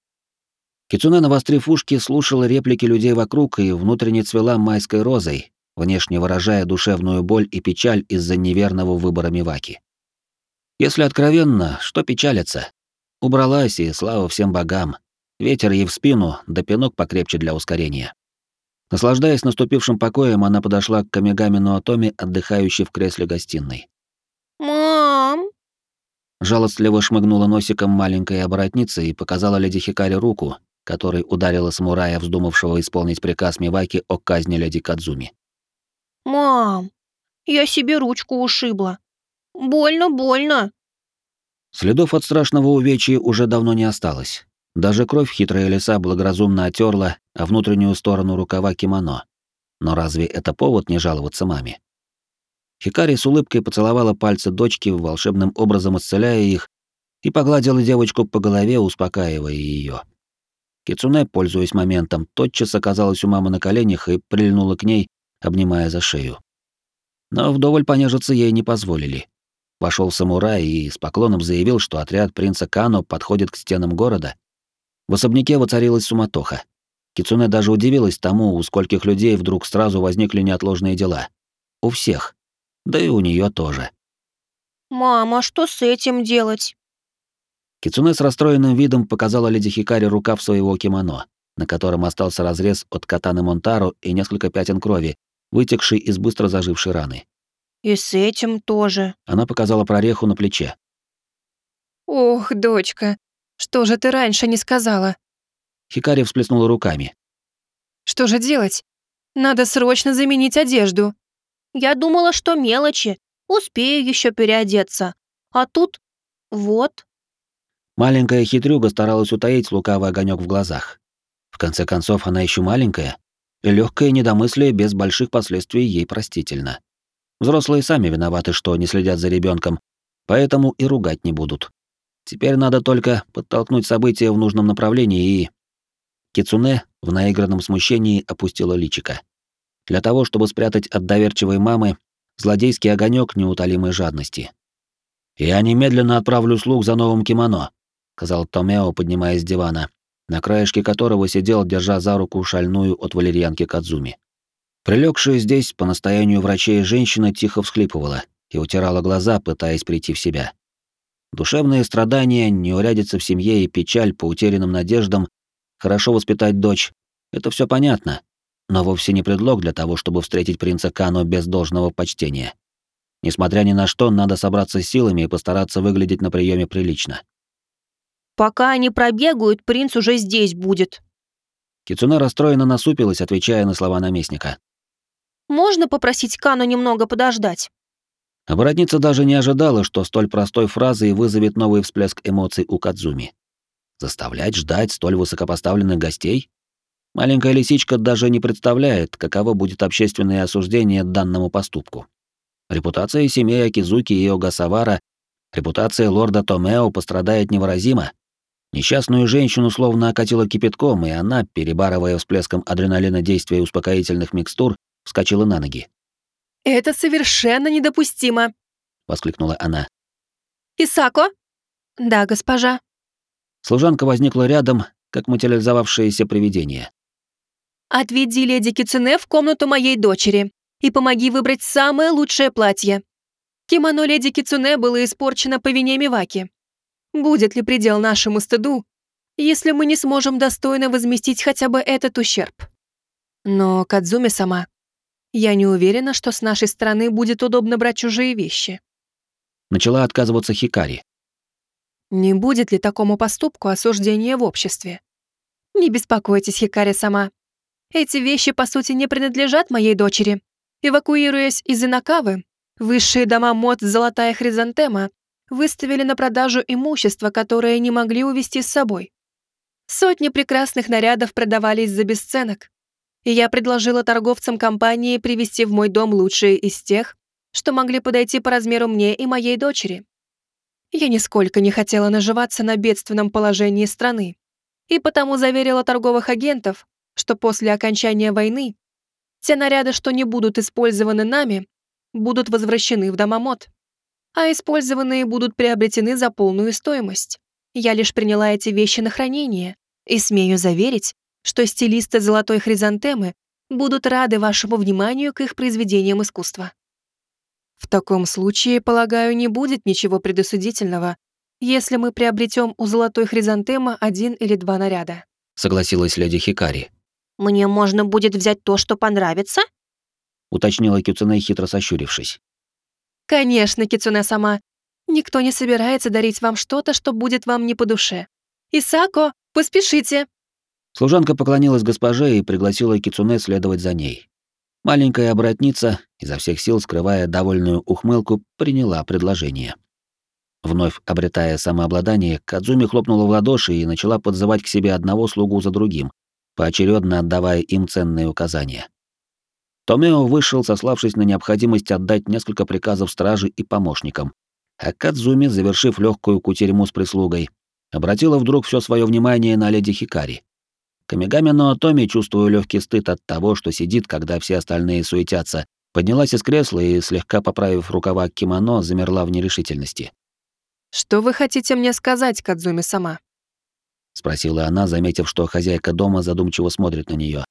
Кицуне, навострив ушки, слушала реплики людей вокруг и внутренне цвела майской розой, внешне выражая душевную боль и печаль из-за неверного выбора Миваки. Если откровенно, что печалиться? Убралась, и слава всем богам. Ветер ей в спину, да пинок покрепче для ускорения. Наслаждаясь наступившим покоем, она подошла к Камигами Ноотоми, отдыхающей в кресле гостиной. «Мам!» Жалостливо шмыгнула носиком маленькая оборотница и показала леди Хикари руку, которой ударила самурая, вздумавшего исполнить приказ Миваки о казни леди Кадзуми. «Мам, я себе ручку ушибла. Больно, больно». Следов от страшного увечья уже давно не осталось. Даже кровь хитрая лиса благоразумно отерла о внутреннюю сторону рукава кимоно. Но разве это повод не жаловаться маме? Хикари с улыбкой поцеловала пальцы дочки, волшебным образом исцеляя их, и погладила девочку по голове, успокаивая ее. Кицуне, пользуясь моментом, тотчас оказалась у мамы на коленях и прильнула к ней, обнимая за шею. Но вдоволь понежиться ей не позволили. Вошел самурай и с поклоном заявил, что отряд принца Кано подходит к стенам города. В особняке воцарилась суматоха. Кицуне даже удивилась тому, у скольких людей вдруг сразу возникли неотложные дела. У всех. Да и у нее тоже. «Мама, а что с этим делать?» Кицуне с расстроенным видом показала леди Хикари рукав своего кимоно, на котором остался разрез от катаны Монтаро и несколько пятен крови, вытекшей из быстро зажившей раны. «И с этим тоже». Она показала прореху на плече. Ох, дочка, что же ты раньше не сказала? Хикари всплеснула руками. Что же делать? Надо срочно заменить одежду. «Я думала, что мелочи. Успею еще переодеться. А тут... вот». Маленькая хитрюга старалась утаить лукавый огонек в глазах. В конце концов, она еще маленькая, и легкое недомыслие без больших последствий ей простительно. Взрослые сами виноваты, что не следят за ребенком, поэтому и ругать не будут. Теперь надо только подтолкнуть события в нужном направлении и... Кицуне в наигранном смущении опустила личико. Для того, чтобы спрятать от доверчивой мамы злодейский огонек неутолимой жадности. «Я немедленно отправлю слуг за новым кимоно», — сказал Томео, поднимаясь с дивана, на краешке которого сидел, держа за руку шальную от валерьянки Кадзуми. Прилегшая здесь, по настоянию врачей, женщина тихо всхлипывала и утирала глаза, пытаясь прийти в себя. Душевные страдания, неурядица в семье и печаль по утерянным надеждам хорошо воспитать дочь — это все понятно, но вовсе не предлог для того, чтобы встретить принца Кано без должного почтения. Несмотря ни на что, надо собраться с силами и постараться выглядеть на приеме прилично. «Пока они пробегают, принц уже здесь будет». Кицуне расстроенно насупилась, отвечая на слова наместника. «Можно попросить Кану немного подождать?» Оборотница даже не ожидала, что столь простой фразой вызовет новый всплеск эмоций у Кадзуми. Заставлять ждать столь высокопоставленных гостей? Маленькая лисичка даже не представляет, каково будет общественное осуждение данному поступку. Репутация семей Акизуки и Огасавара, репутация лорда Томео пострадает невыразимо. Несчастную женщину словно окатило кипятком, и она, перебарывая всплеском адреналина действия успокоительных микстур, вскочила на ноги. Это совершенно недопустимо. Воскликнула она. Исако? «Да, госпожа». Служанка возникла рядом, как материализовавшееся привидение. Отведи леди Кицуне в комнату моей дочери и помоги выбрать самое лучшее платье. Кимоно леди Кицуне было испорчено по вине Миваки. Будет ли предел нашему стыду, если мы не сможем достойно возместить хотя бы этот ущерб? Но, Кадзуми-сама, я не уверена, что с нашей стороны будет удобно брать чужие вещи. Начала отказываться Хикари. Не будет ли такому поступку осуждения в обществе? Не беспокойтесь, Хикари-сама. Эти вещи, по сути, не принадлежат моей дочери. Эвакуируясь из Инакавы, высшие дома мод «Золотая хризантема» выставили на продажу имущество, которое не могли увезти с собой. Сотни прекрасных нарядов продавались за бесценок, и я предложила торговцам компании привезти в мой дом лучшие из тех, что могли подойти по размеру мне и моей дочери. Я нисколько не хотела наживаться на бедственном положении страны, и потому заверила торговых агентов, что после окончания войны те наряды, что не будут использованы нами, будут возвращены в дома мод, а использованные будут приобретены за полную стоимость. Я лишь приняла эти вещи на хранение и смею заверить, что стилисты «Золотой хризантемы» будут рады вашему вниманию к их произведениям искусства. В таком случае, полагаю, не будет ничего предосудительного, если мы приобретем у «Золотой хризантемы» один или два наряда. Согласилась леди Хикари. Мне можно будет взять то, что понравится? Уточнила Кицуне, хитро сощурившись. Конечно, Кицуне-сама. Никто не собирается дарить вам что-то, что будет вам не по душе. Исако, поспешите. Служанка поклонилась госпоже и пригласила Кицуне следовать за ней. Маленькая оборотница, изо всех сил скрывая довольную ухмылку, приняла предложение. Вновь обретая самообладание, Кадзуми хлопнула в ладоши и начала подзывать к себе одного слугу за другим, поочередно отдавая им ценные указания. Томео вышел, сославшись на необходимость отдать несколько приказов страже и помощникам, а Кадзуми, завершив легкую кутерьму с прислугой, обратила вдруг все свое внимание на леди Хикари. Камигами но Томи, чувствуя легкий стыд от того, что сидит, когда все остальные суетятся, поднялась из кресла и, слегка поправив рукава кимоно, замерла в нерешительности. «Что вы хотите мне сказать, Кадзуми-сама?» — спросила она, заметив, что хозяйка дома задумчиво смотрит на нее.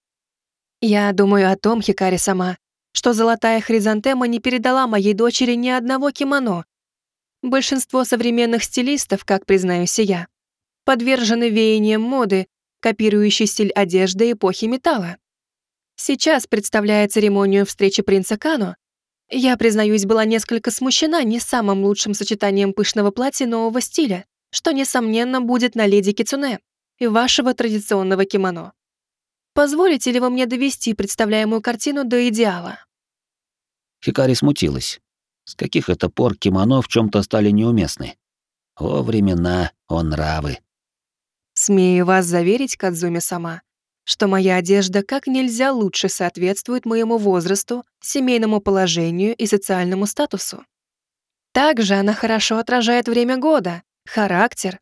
«Я думаю о том, Хикари-сама, что золотая хризантема не передала моей дочери ни одного кимоно. Большинство современных стилистов, как признаюсь я, подвержены веяниям моды, копирующей стиль одежды эпохи металла. Сейчас, представляя церемонию встречи принца Кано, я, признаюсь, была несколько смущена не самым лучшим сочетанием пышного платья нового стиля, что, несомненно, будет на леди Кицуне и вашего традиционного кимоно. Позволите ли вы мне довести представляемую картину до идеала?» Хикари смутилась. С каких это пор кимоно в чем-то стали неуместны? О, времена, о, нравы. «Смею вас заверить, Кадзуми-сама, что моя одежда как нельзя лучше соответствует моему возрасту, семейному положению и социальному статусу. Также она хорошо отражает время года, характер»,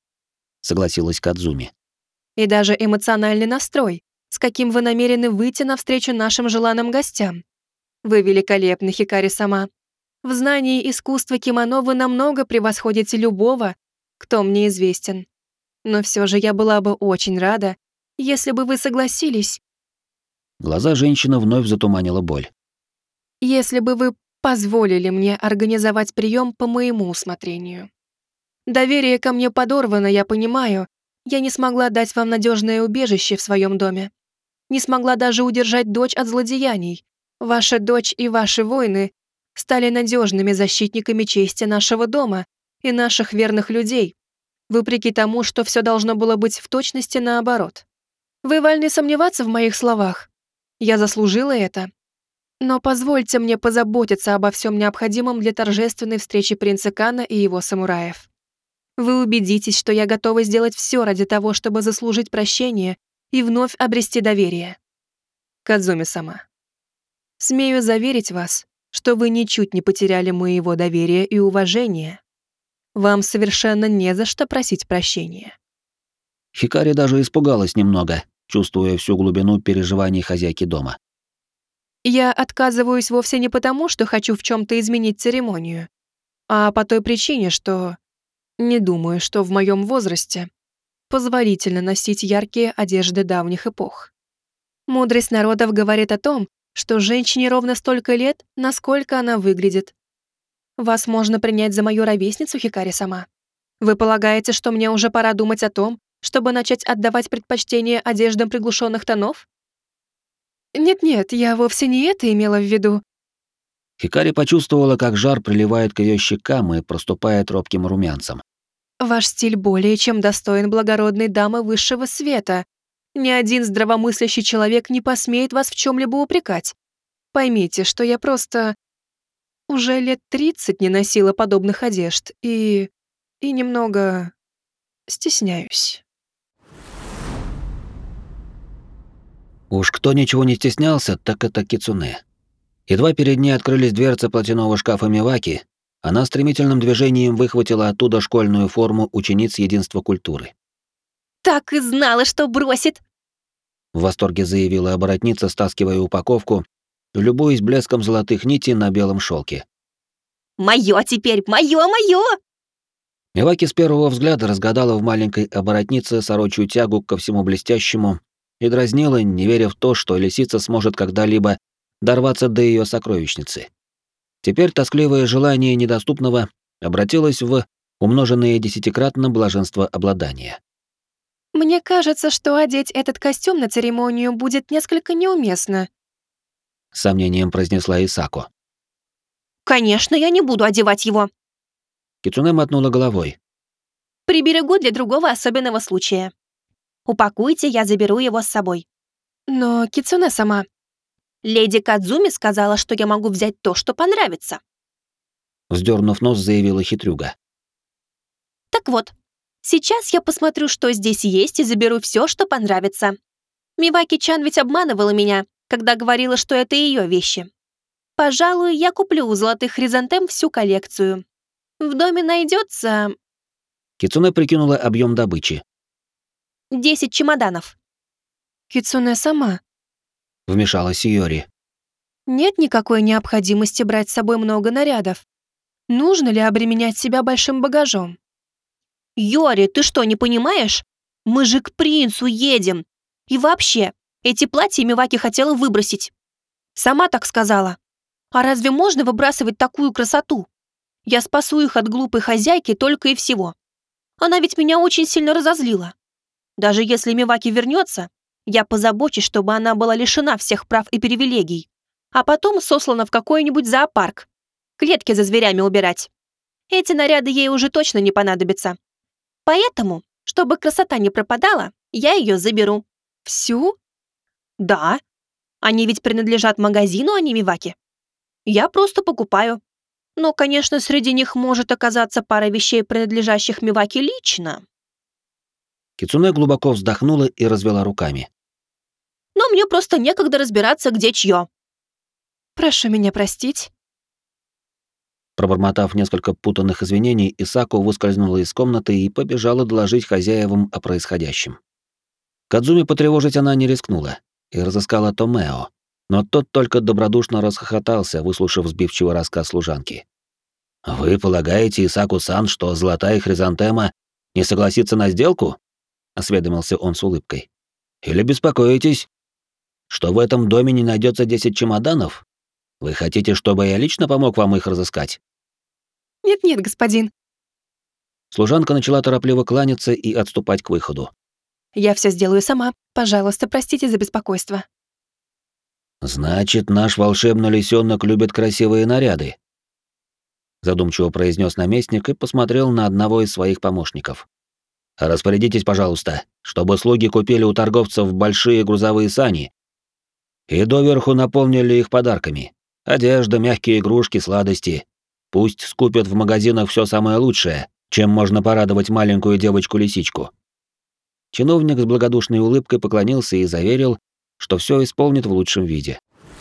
— согласилась Кадзуми. «и даже эмоциональный настрой, с каким вы намерены выйти навстречу нашим желанным гостям. Вы великолепны, Хикари-сама. В знании искусства кимоно вы намного превосходите любого, кто мне известен. Но все же я была бы очень рада, если бы вы согласились, Глаза женщины вновь затуманила боль. если бы вы позволили мне организовать прием по моему усмотрению. Доверие ко мне подорвано, я понимаю. Я не смогла дать вам надежное убежище в своем доме. Не смогла даже удержать дочь от злодеяний. Ваша дочь и ваши воины стали надежными защитниками чести нашего дома и наших верных людей, вопреки тому, что все должно было быть в точности наоборот. Вы вольны сомневаться в моих словах. Я заслужила это. Но позвольте мне позаботиться обо всем необходимом для торжественной встречи принца Кано и его самураев. Вы убедитесь, что я готова сделать все ради того, чтобы заслужить прощение и вновь обрести доверие. Кадзуми-сама, смею заверить вас, что вы ничуть не потеряли моего доверия и уважения. Вам совершенно не за что просить прощения». Хикари даже испугалась немного, чувствуя всю глубину переживаний хозяйки дома. «Я отказываюсь вовсе не потому, что хочу в чем-то изменить церемонию, а по той причине, что не думаю, что в моем возрасте позволительно носить яркие одежды давних эпох. Мудрость народов говорит о том, что женщине ровно столько лет, насколько она выглядит. Вас можно принять за мою ровесницу, Хикари-сама. Вы полагаете, что мне уже пора думать о том, чтобы начать отдавать предпочтение одеждам приглушенных тонов? Нет-нет, я вовсе не это имела в виду. Хикари почувствовала, как жар приливает к ее щекам и проступает робким румянцем. Ваш стиль более чем достоин благородной дамы высшего света. Ни один здравомыслящий человек не посмеет вас в чем-либо упрекать. Поймите, что я просто уже лет тридцать не носила подобных одежд и... и немного стесняюсь. Уж кто ничего не стеснялся, так это Кицуне. Едва перед ней открылись дверцы платяного шкафа Миваки, она стремительным движением выхватила оттуда школьную форму учениц единства культуры. Так и знала, что бросит. В восторге заявила оборотница, стаскивая упаковку, любуясь блеском золотых нитей на белом шелке. Моё теперь, моё, моё! Миваки с первого взгляда разгадала в маленькой оборотнице сорочью тягу ко всему блестящему и дразнила, не веря в то, что лисица сможет когда-либо дорваться до ее сокровищницы. Теперь тоскливое желание недоступного обратилось в умноженное десятикратно блаженство обладания. Мне кажется, что одеть этот костюм на церемонию будет несколько неуместно. С сомнением произнесла Исако. Конечно, я не буду одевать его. Кицуне мотнула головой. Приберегу для другого особенного случая. Упакуйте, я заберу его с собой. Но Кицуне сама... Леди Кадзуми сказала, что я могу взять то, что понравится. Вздернув нос, заявила хитрюга. Так вот, сейчас я посмотрю, что здесь есть, и заберу все, что понравится. Миваки-чан ведь обманывала меня, когда говорила, что это ее вещи. Пожалуй, я куплю у золотых хризантем всю коллекцию. В доме найдется Кицуне прикинула объем добычи. десять чемоданов. Кицуне сама... Вмешалась Йори. Нет никакой необходимости брать с собой много нарядов. Нужно ли обременять себя большим багажом? Йори, ты что, не понимаешь? Мы же к принцу едем. И вообще, эти платья Миваки хотела выбросить. Сама так сказала. А разве можно выбрасывать такую красоту? Я спасу их от глупой хозяйки только и всего. Она ведь меня очень сильно разозлила. Даже если Миваки вернется, я позабочусь, чтобы она была лишена всех прав и привилегий, а потом сослана в какой-нибудь зоопарк. Клетки за зверями убирать. Эти наряды ей уже точно не понадобятся. Поэтому, чтобы красота не пропадала, я ее заберу. Всю? Да. Они ведь принадлежат магазину, а не Миваки. Я просто покупаю. Но, конечно, среди них может оказаться пара вещей, принадлежащих Миваки лично. Кицуне глубоко вздохнула и развела руками. Но мне просто некогда разбираться, где чье. Прошу меня простить. Пробормотав несколько путанных извинений, Исако выскользнула из комнаты и побежала доложить хозяевам о происходящем. Кадзуми потревожить она не рискнула и разыскала Томео, но тот только добродушно расхохотался, выслушав сбивчивый рассказ служанки. «Вы полагаете, Исаку-сан, что золотая хризантема не согласится на сделку?» — осведомился он с улыбкой. «Или беспокоитесь, что в этом доме не найдется десять чемоданов? Вы хотите, чтобы я лично помог вам их разыскать?» Нет-нет, господин. Служанка начала торопливо кланяться и отступать к выходу. Я все сделаю сама. Пожалуйста, простите за беспокойство. «Значит, наш волшебный лисенок любит красивые наряды», задумчиво произнес наместник и посмотрел на одного из своих помощников. «Распорядитесь, пожалуйста, чтобы слуги купили у торговцев большие грузовые сани и доверху наполнили их подарками. Одежда, мягкие игрушки, сладости. Пусть скупят в магазинах все самое лучшее, чем можно порадовать маленькую девочку-лисичку». Чиновник с благодушной улыбкой поклонился и заверил, что все исполнит в лучшем виде.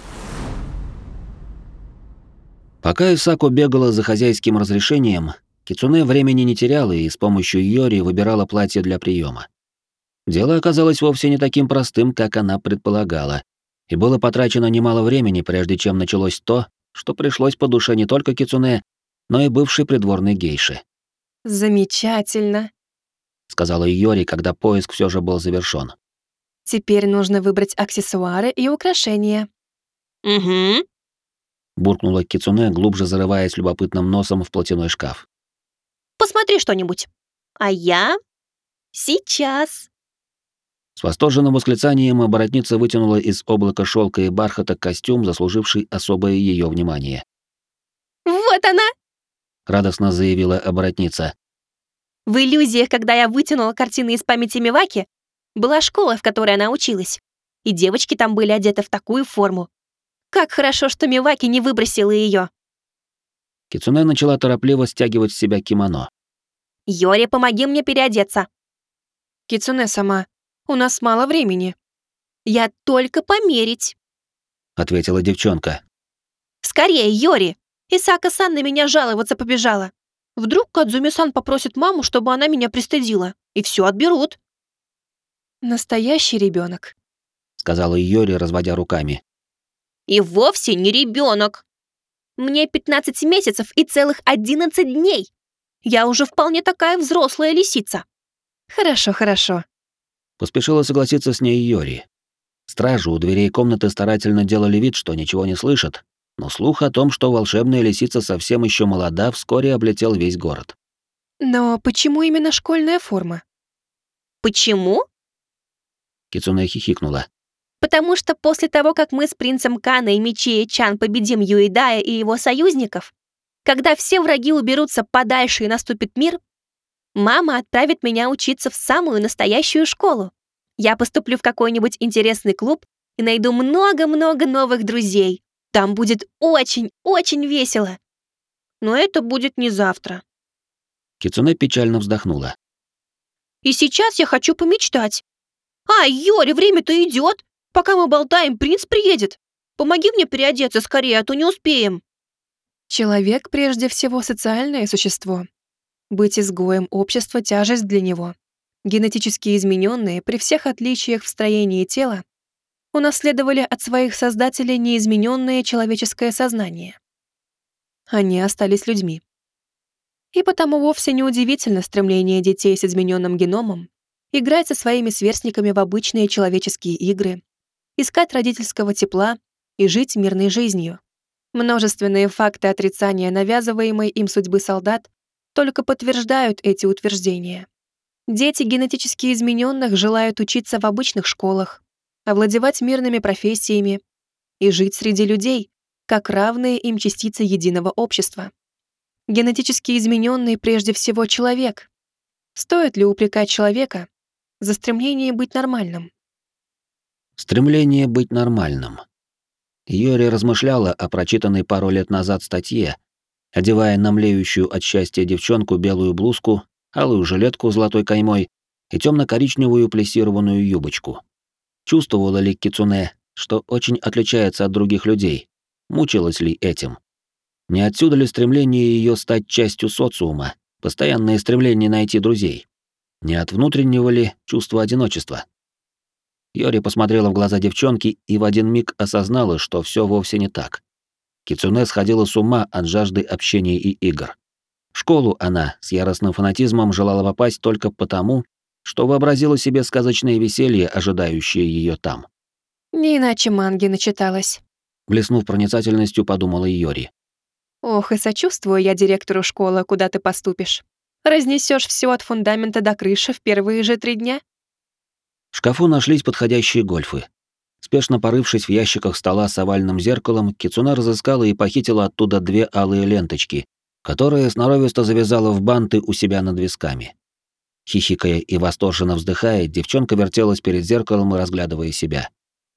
Пока Исако бегала за хозяйским разрешением, Кицуне времени не теряла и с помощью Йори выбирала платье для приема. Дело оказалось вовсе не таким простым, как она предполагала, и было потрачено немало времени, прежде чем началось то, что пришлось по душе не только Кицуне, но и бывшей придворной гейше. Замечательно. Сказала Йори, когда поиск все же был завершён. Теперь нужно выбрать аксессуары и украшения. Угу. буркнула Кицуне, глубже зарываясь любопытным носом в платяной шкаф. Посмотри что-нибудь. А я... Сейчас. С восторженным восклицанием оборотница вытянула из облака шелка и бархата костюм, заслуживший особое ее внимание. Вот она! Радостно заявила оборотница. В иллюзиях, когда я вытянула картины из памяти Миваки, была школа, в которой она училась. И девочки там были одеты в такую форму. Как хорошо, что Миваки не выбросила ее. Кицуне начала торопливо стягивать с себя кимоно. Йори, помоги мне переодеться. Кицуне сама, у нас мало времени. Я только померить. Ответила девчонка. Скорее, Йори. Исака-сан на меня жаловаться побежала. Вдруг Кадзуми-сан попросит маму, чтобы она меня пристыдила, и все отберут. Настоящий ребенок, Сказала Йори, разводя руками. И вовсе не ребенок. Мне пятнадцать месяцев и целых одиннадцать дней. Я уже вполне такая взрослая лисица. Хорошо, хорошо. Поспешила согласиться с ней Йори. Стражи у дверей комнаты старательно делали вид, что ничего не слышат, но слух о том, что волшебная лисица совсем еще молода, вскоре облетел весь город. Но почему именно школьная форма? Почему? Кицуне хихикнула. Потому что после того, как мы с принцем Кана и Мичие Чан победим Юэдая и его союзников, когда все враги уберутся подальше и наступит мир, мама отправит меня учиться в самую настоящую школу. Я поступлю в какой-нибудь интересный клуб и найду много-много новых друзей. Там будет очень-очень весело. Но это будет не завтра. Кицуне печально вздохнула. И сейчас я хочу помечтать. Ай, Йори, время-то идет. Пока мы болтаем, принц приедет. Помоги мне переодеться скорее, а то не успеем. Человек прежде всего социальное существо. Быть изгоем общества — тяжесть для него. Генетически измененные при всех отличиях в строении тела унаследовали от своих создателей неизмененное человеческое сознание. Они остались людьми. И потому вовсе не удивительно стремление детей с измененным геномом играть со своими сверстниками в обычные человеческие игры, искать родительского тепла и жить мирной жизнью. Множественные факты отрицания навязываемой им судьбы солдат только подтверждают эти утверждения. Дети генетически измененных желают учиться в обычных школах, овладевать мирными профессиями и жить среди людей, как равные им частицы единого общества. Генетически измененный прежде всего человек. Стоит ли упрекать человека за стремление быть нормальным? Стремление быть нормальным. Йори размышляла о прочитанной пару лет назад статье, одевая на млеющую от счастья девчонку белую блузку, алую жилетку с золотой каймой и темно-коричневую плессированную юбочку. Чувствовала ли Кицуне, что очень отличается от других людей? Мучилась ли этим? Не отсюда ли стремление ее стать частью социума, постоянное стремление найти друзей? Не от внутреннего ли чувства одиночества? Йори посмотрела в глаза девчонки и в один миг осознала, что все вовсе не так. Кицуне сходила с ума от жажды общения и игр. В школу она с яростным фанатизмом желала попасть только потому, что вообразила себе сказочное веселье, ожидающее ее там. Не иначе манги начиталась. Блеснув проницательностью, подумала Йори. Ох, и сочувствую я директору школы, куда ты поступишь. Разнесешь все от фундамента до крыши в первые же три дня? В шкафу нашлись подходящие гольфы. Спешно порывшись в ящиках стола с овальным зеркалом, Кицуне разыскала и похитила оттуда две алые ленточки, которые сноровисто завязала в банты у себя над висками. Хихикая и восторженно вздыхая, девчонка вертелась перед зеркалом и разглядывая себя.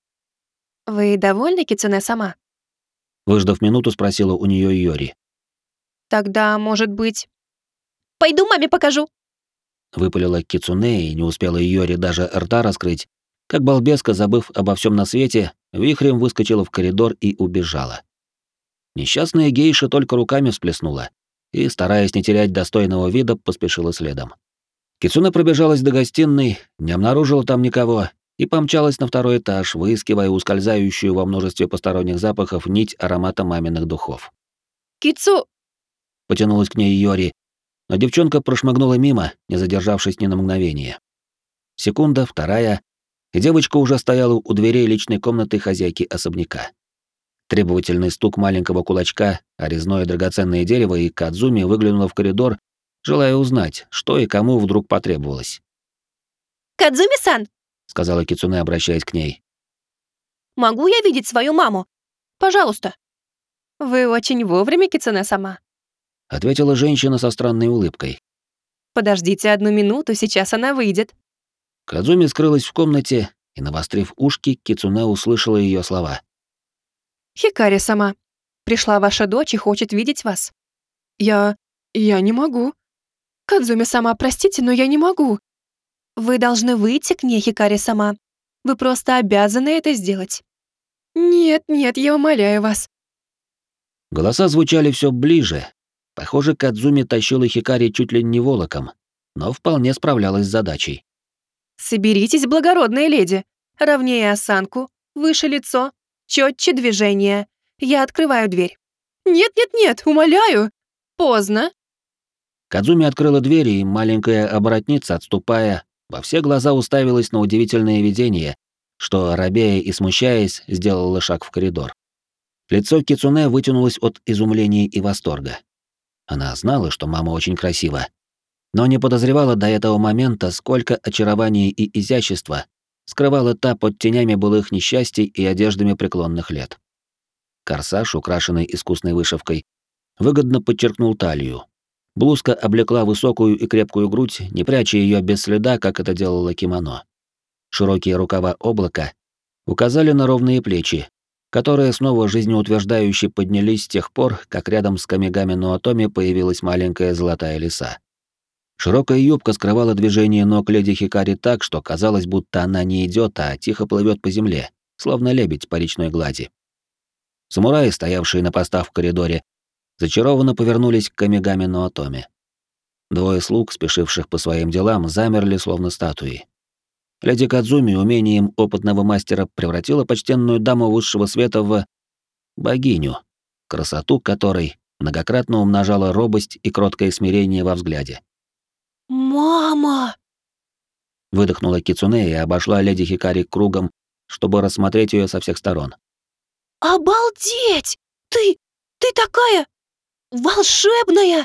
Вы довольны, Кицуне сама? Выждав минуту, спросила у нее Йори. Тогда, может быть... Пойду маме покажу. Выпалила Кицуне, и не успела Йори даже рта раскрыть, как балбеска, забыв обо всем на свете, вихрем выскочила в коридор и убежала. Несчастная гейша только руками всплеснула и, стараясь не терять достойного вида, поспешила следом. Кицуне пробежалась до гостиной, не обнаружила там никого и помчалась на второй этаж, выискивая ускользающую во множестве посторонних запахов нить аромата маминых духов. Кицу... Потянулась к ней Йори, но девчонка прошмыгнула мимо, не задержавшись ни на мгновение. Секунда, вторая, и девочка уже стояла у дверей личной комнаты хозяйки особняка. Требовательный стук маленького кулачка о резное драгоценное дерево, и Кадзуми выглянула в коридор, желая узнать, что и кому вдруг потребовалось. «Кадзуми-сан!» — сказала Кицуне, обращаясь к ней. «Могу я видеть свою маму? Пожалуйста!» «Вы очень вовремя, Кицуне-сама». — ответила женщина со странной улыбкой. «Подождите одну минуту, сейчас она выйдет». Кадзуми скрылась в комнате, и, навострив ушки, Кицуне услышала ее слова. «Хикари-сама, пришла ваша дочь и хочет видеть вас». «Я... я не могу. Кадзуми-сама, простите, но я не могу». «Вы должны выйти к ней, Хикари-сама. Вы просто обязаны это сделать». «Нет, нет, я умоляю вас». Голоса звучали все ближе. Похоже, Кадзуми тащила Хикари чуть ли не волоком, но вполне справлялась с задачей. «Соберитесь, благородная леди. Ровнее осанку, выше лицо, четче движение. Я открываю дверь». «Нет-нет-нет, умоляю. Поздно». Кадзуми открыла дверь, и маленькая оборотница, отступая, во все глаза уставилась на удивительное видение, что, робея и смущаясь, сделала шаг в коридор. Лицо Кицуне вытянулось от изумления и восторга. Она знала, что мама очень красива, но не подозревала до этого момента, сколько очарования и изящества скрывала та под тенями былых несчастий и одеждами преклонных лет. Корсаж, украшенный искусной вышивкой, выгодно подчеркнул талию. Блузка облекла высокую и крепкую грудь, не пряча ее без следа, как это делало кимоно. Широкие рукава облака указали на ровные плечи, которые снова жизнеутверждающе поднялись с тех пор, как рядом с Камигами Ноотоми появилась маленькая золотая лиса. Широкая юбка скрывала движение ног леди Хикари так, что казалось, будто она не идет, а тихо плывет по земле, словно лебедь по речной глади. Самураи, стоявшие на постах в коридоре, зачарованно повернулись к Камигами Ноотоми. Двое слуг, спешивших по своим делам, замерли, словно статуи. Леди Кадзуми умением опытного мастера превратила почтенную даму высшего света в богиню, красоту которой многократно умножала робость и кроткое смирение во взгляде. «Мама!» Выдохнула Кицуне и обошла леди Хикари кругом, чтобы рассмотреть ее со всех сторон. «Обалдеть! Ты... ты такая... волшебная!»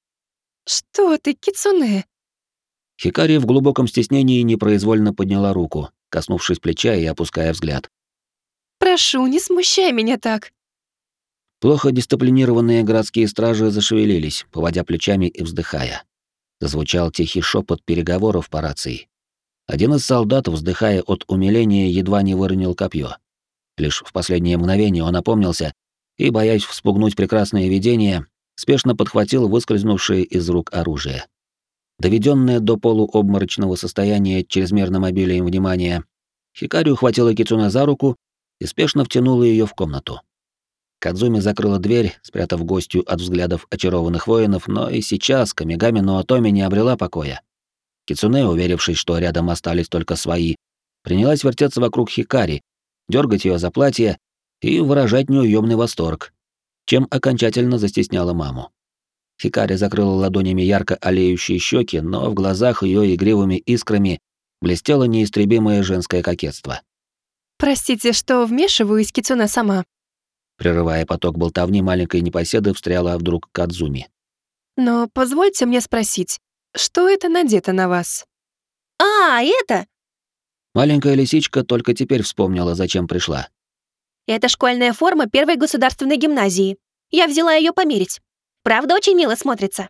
«Что ты, Кицуне?» Хикари в глубоком стеснении непроизвольно подняла руку, коснувшись плеча и опуская взгляд. «Прошу, не смущай меня так». Плохо дисциплинированные городские стражи зашевелились, поводя плечами и вздыхая. Зазвучал тихий шепот переговоров по рации. Один из солдат, вздыхая от умиления, едва не выронил копье. Лишь в последнее мгновение он опомнился и, боясь вспугнуть прекрасное видение, спешно подхватил выскользнувшее из рук оружие. Доведенное до полуобморочного состояния чрезмерным обилием внимания, Хикари ухватила Кицуне за руку и спешно втянула ее в комнату. Кадзуми закрыла дверь, спрятав гостью от взглядов очарованных воинов, но и сейчас Камигами Ноотоми не обрела покоя. Кицуне, уверившись, что рядом остались только свои, принялась вертеться вокруг Хикари, дергать ее за платье и выражать неуемный восторг, чем окончательно застесняла маму. Хикари закрыла ладонями ярко олеющие щеки, но в глазах ее игривыми искрами блестело неистребимое женское кокетство. «Простите, что вмешиваюсь, Кицуне сама». Прерывая поток болтовни, маленькой непоседы встряла вдруг Кадзуми. «Но позвольте мне спросить, что это надето на вас?» «А, это... Маленькая лисичка только теперь вспомнила, зачем пришла. это школьная форма первой государственной гимназии. Я взяла ее померить. Правда, очень мило смотрится».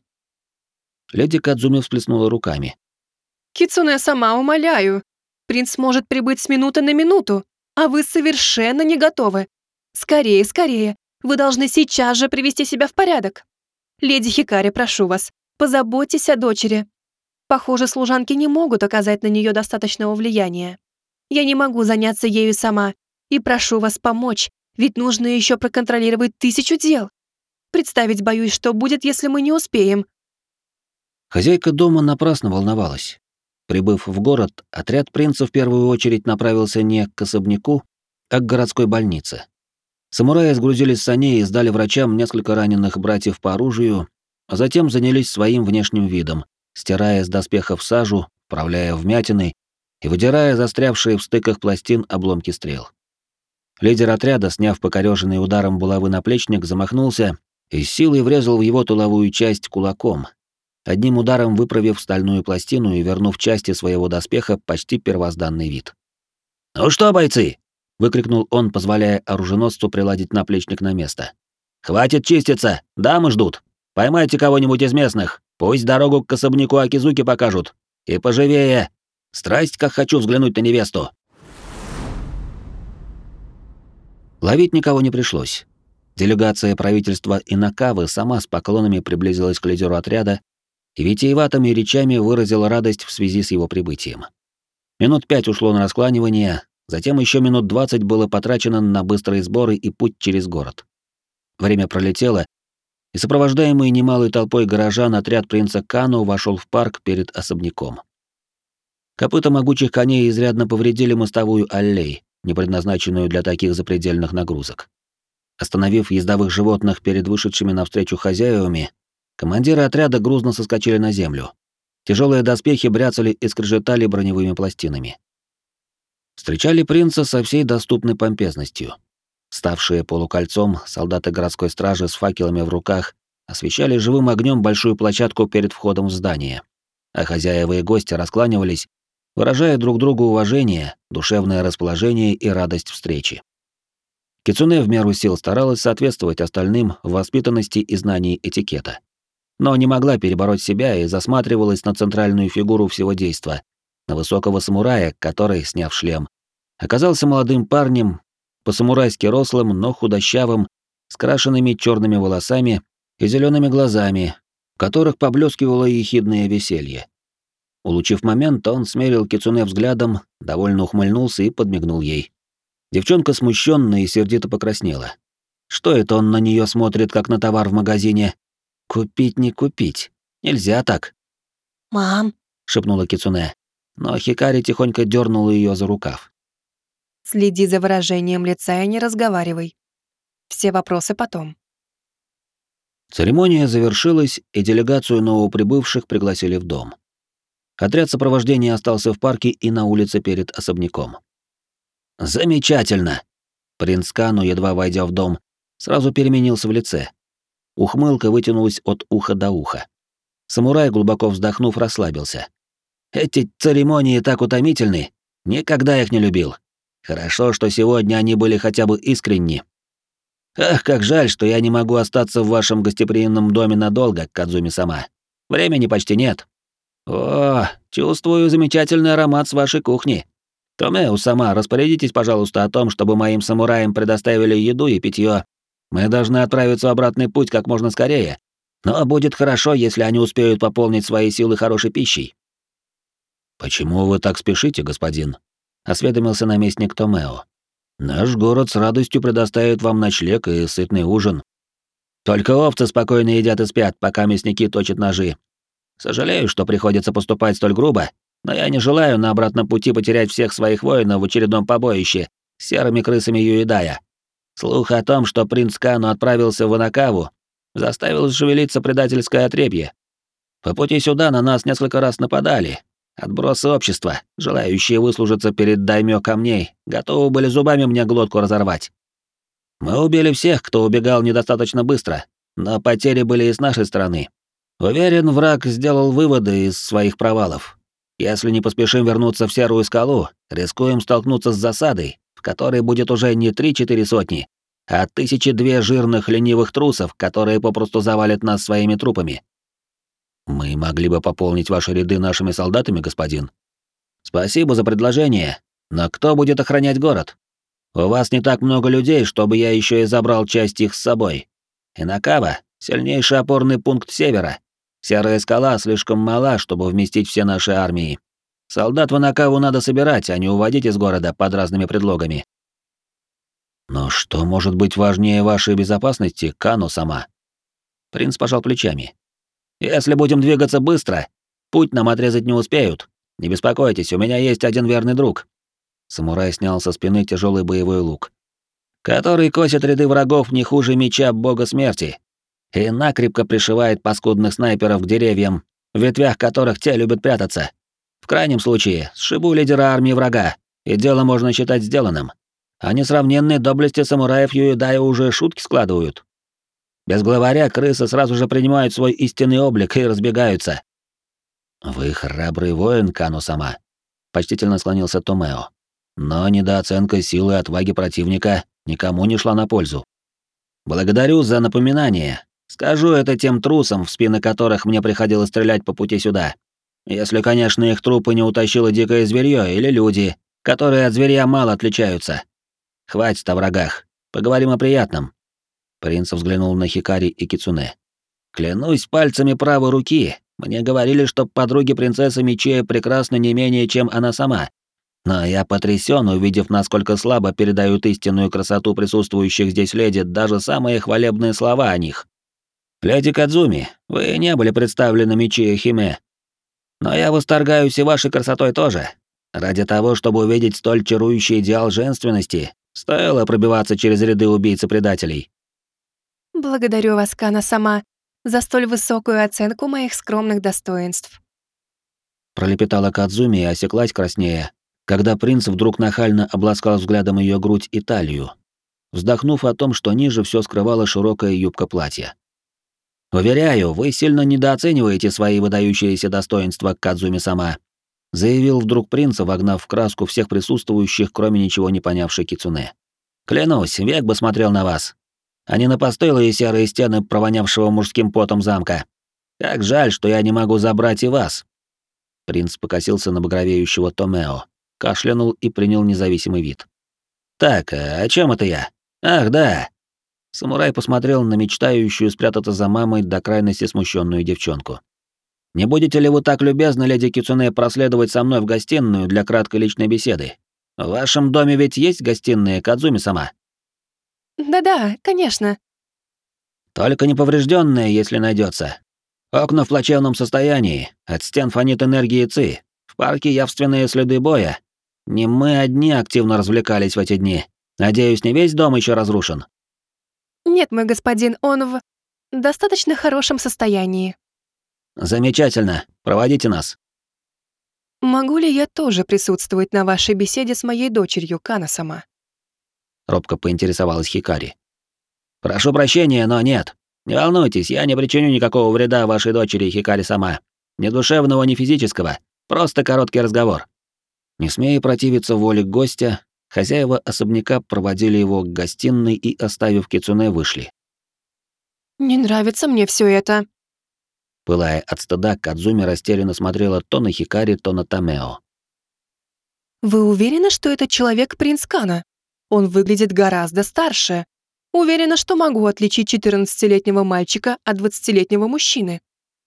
Леди Кадзуми всплеснула руками. «Кицуне сама, умоляю. Принц может прибыть с минуты на минуту, а вы совершенно не готовы. Скорее, скорее. Вы должны сейчас же привести себя в порядок. Леди Хикари, прошу вас, позаботьтесь о дочери. Похоже, служанки не могут оказать на нее достаточного влияния. Я не могу заняться ею сама, и прошу вас помочь, ведь нужно еще проконтролировать тысячу дел. Представить боюсь, что будет, если мы не успеем». Хозяйка дома напрасно волновалась. Прибыв в город, отряд принца в первую очередь направился не к особняку, а к городской больнице. Самураи сгрузили с саней и сдали врачам несколько раненых братьев по оружию, а затем занялись своим внешним видом, стирая с доспехов сажу, вправляя вмятины и выдирая застрявшие в стыках пластин обломки стрел. Лидер отряда, сняв покорёженный ударом булавы наплечник, замахнулся и с силой врезал в его туловую часть кулаком, одним ударом выправив стальную пластину и вернув части своего доспеха почти первозданный вид. «Ну что, бойцы!» — выкрикнул он, позволяя оруженосцу приладить наплечник на место. «Хватит чиститься! Дамы ждут! Поймайте кого-нибудь из местных! Пусть дорогу к особняку Акизуки покажут! И поживее! Страсть, как хочу взглянуть на невесту!» Ловить никого не пришлось. Делегация правительства Инакавы сама с поклонами приблизилась к лидеру отряда и витиеватыми речами выразила радость в связи с его прибытием. Минут пять ушло на раскланивание, затем еще минут двадцать было потрачено на быстрые сборы и путь через город. Время пролетело, и сопровождаемый немалой толпой горожан отряд принца Кану вошел в парк перед особняком. Копыта могучих коней изрядно повредили мостовую аллей, не предназначенную для таких запредельных нагрузок. Остановив ездовых животных перед вышедшими навстречу хозяевами, командиры отряда грузно соскочили на землю. Тяжелые доспехи бряцали и скрежетали броневыми пластинами. Встречали принца со всей доступной помпезностью. Ставшие полукольцом, солдаты городской стражи с факелами в руках освещали живым огнем большую площадку перед входом в здание, а хозяева и гости раскланивались, выражая друг другу уважение, душевное расположение и радость встречи. Кицуне в меру сил старалась соответствовать остальным в воспитанности и знании этикета, но не могла перебороть себя и засматривалась на центральную фигуру всего действа, на высокого самурая, который, сняв шлем, оказался молодым парнем, по-самурайски рослым, но худощавым, с крашенными черными волосами и зелеными глазами, в которых поблескивало ехидное веселье. Улучив момент, он смерил Кицуне взглядом, довольно ухмыльнулся и подмигнул ей. Девчонка смущенно и сердито покраснела. Что это он на нее смотрит, как на товар в магазине? Купить не купить. Нельзя так. «Мам», — шепнула Кицуне, но Хикари тихонько дернула ее за рукав. Следи за выражением лица и не разговаривай. Все вопросы потом. Церемония завершилась, и делегацию новоприбывших пригласили в дом. Отряд сопровождения остался в парке и на улице перед особняком. «Замечательно!» Принц Кану, едва войдя в дом, сразу переменился в лице. Ухмылка вытянулась от уха до уха. Самурай, глубоко вздохнув, расслабился. «Эти церемонии так утомительны, никогда их не любил. Хорошо, что сегодня они были хотя бы искренни. Ах, как жаль, что я не могу остаться в вашем гостеприимном доме надолго, Кадзуми-сама. Времени почти нет. О, чувствую замечательный аромат с вашей кухни. Томео-сама, распорядитесь, пожалуйста, о том, чтобы моим самураям предоставили еду и питье. Мы должны отправиться в обратный путь как можно скорее, но будет хорошо, если они успеют пополнить свои силы хорошей пищей». «Почему вы так спешите, господин?» — осведомился наместник Томео. «Наш город с радостью предоставит вам ночлег и сытный ужин. Только овцы спокойно едят и спят, пока мясники точат ножи. Сожалею, что приходится поступать столь грубо, но я не желаю на обратном пути потерять всех своих воинов в очередном побоище с серыми крысами Юидая. Слух о том, что принц Кану отправился в Инакаву, заставил шевелиться предательское отребье. По пути сюда на нас несколько раз нападали. Отбросы общества, желающие выслужиться перед даймё камней, готовы были зубами мне глотку разорвать. Мы убили всех, кто убегал недостаточно быстро, но потери были и с нашей стороны. Уверен, враг сделал выводы из своих провалов. Если не поспешим вернуться в Серую скалу, рискуем столкнуться с засадой, в которой будет уже не три-четыре сотни, а тысячи две жирных ленивых трусов, которые попросту завалят нас своими трупами. Мы могли бы пополнить ваши ряды нашими солдатами, господин. Спасибо за предложение, но кто будет охранять город? У вас не так много людей, чтобы я еще и забрал часть их с собой. Инакава — сильнейший опорный пункт севера. Серая скала слишком мала, чтобы вместить все наши армии. Солдат в Инакаву надо собирать, а не уводить из города под разными предлогами. Но что может быть важнее вашей безопасности, Кану-сама? Принц пожал плечами. Если будем двигаться быстро, путь нам отрезать не успеют. Не беспокойтесь, у меня есть один верный друг. Самурай снял со спины тяжелый боевой лук, который косит ряды врагов не хуже меча бога смерти и накрепко пришивает паскудных снайперов к деревьям, в ветвях которых те любят прятаться. В крайнем случае, сшибу лидера армии врага, и дело можно считать сделанным. О несравненной доблести самураев Юэдая уже шутки складывают. Без главаря крысы сразу же принимают свой истинный облик и разбегаются. Вы храбрый воин, Кано-сама, почтительно склонился Томео. Но недооценка силы и отваги противника никому не шла на пользу. Благодарю за напоминание. Скажу это тем трусам, в спины которых мне приходилось стрелять по пути сюда. Если, конечно, их трупы не утащило дикое зверье или люди, которые от зверя мало отличаются. Хватит о врагах. Поговорим о приятном. Принц взглянул на Хикари и Кицуне. Клянусь пальцами правой руки. Мне говорили, что подруги принцессы Мичия прекрасны не менее, чем она сама. Но я потрясен, увидев, насколько слабо передают истинную красоту присутствующих здесь леди даже самые хвалебные слова о них. Леди Кадзуми, вы не были представлены Мичио Химе. Но я восторгаюсь и вашей красотой тоже. Ради того, чтобы увидеть столь чарующий идеал женственности, стоило пробиваться через ряды убийц и предателей. Благодарю вас, Кано-сама, за столь высокую оценку моих скромных достоинств. Пролепетала Кадзуми и осеклась краснее, когда принц вдруг нахально обласкал взглядом ее грудь и талию, вздохнув о том, что ниже все скрывала широкая юбка платья. «Уверяю, вы сильно недооцениваете свои выдающиеся достоинства, Кадзуми-сама», заявил вдруг принц, вогнав в краску всех присутствующих, кроме ничего не понявшей Кицуне. «Клянусь, век бы смотрел на вас, а не на постылые серые стены провонявшего мужским потом замка. Как жаль, что я не могу забрать и вас». Принц покосился на багровеющего Томео, кашлянул и принял независимый вид. «Так, о чем это я? Ах, да!» Самурай посмотрел на мечтающую спрятаться за мамой до крайности смущенную девчонку. «Не будете ли вы так любезны, леди Кицуне, проследовать со мной в гостиную для краткой личной беседы? В вашем доме ведь есть гостиная, Кадзуми-сама?» Да-да, конечно. «Только неповрежденная, если найдется. Окна в плачевном состоянии, от стен фонит энергии ци. В парке явственные следы боя. Не мы одни активно развлекались в эти дни. Надеюсь, не весь дом еще разрушен». Нет, мой господин, он в достаточно хорошем состоянии. «Замечательно. Проводите нас». Могу ли я тоже присутствовать на вашей беседе с моей дочерью, Кано-сама? Робко поинтересовалась Хикари. «Прошу прощения, но нет. Не волнуйтесь, я не причиню никакого вреда вашей дочери, Хикари-сама. Ни душевного, ни физического. Просто короткий разговор». Не смея противиться воле гостя, хозяева особняка проводили его к гостиной и, оставив Кицуне, вышли. Не нравится мне все это. Пылая от стыда, Кадзуми растерянно смотрела то на Хикари, то на Томео. Вы уверены, что этот человек принц Кано? Он выглядит гораздо старше. Уверена, что могу отличить четырнадцатилетнего мальчика от двадцатилетнего мужчины.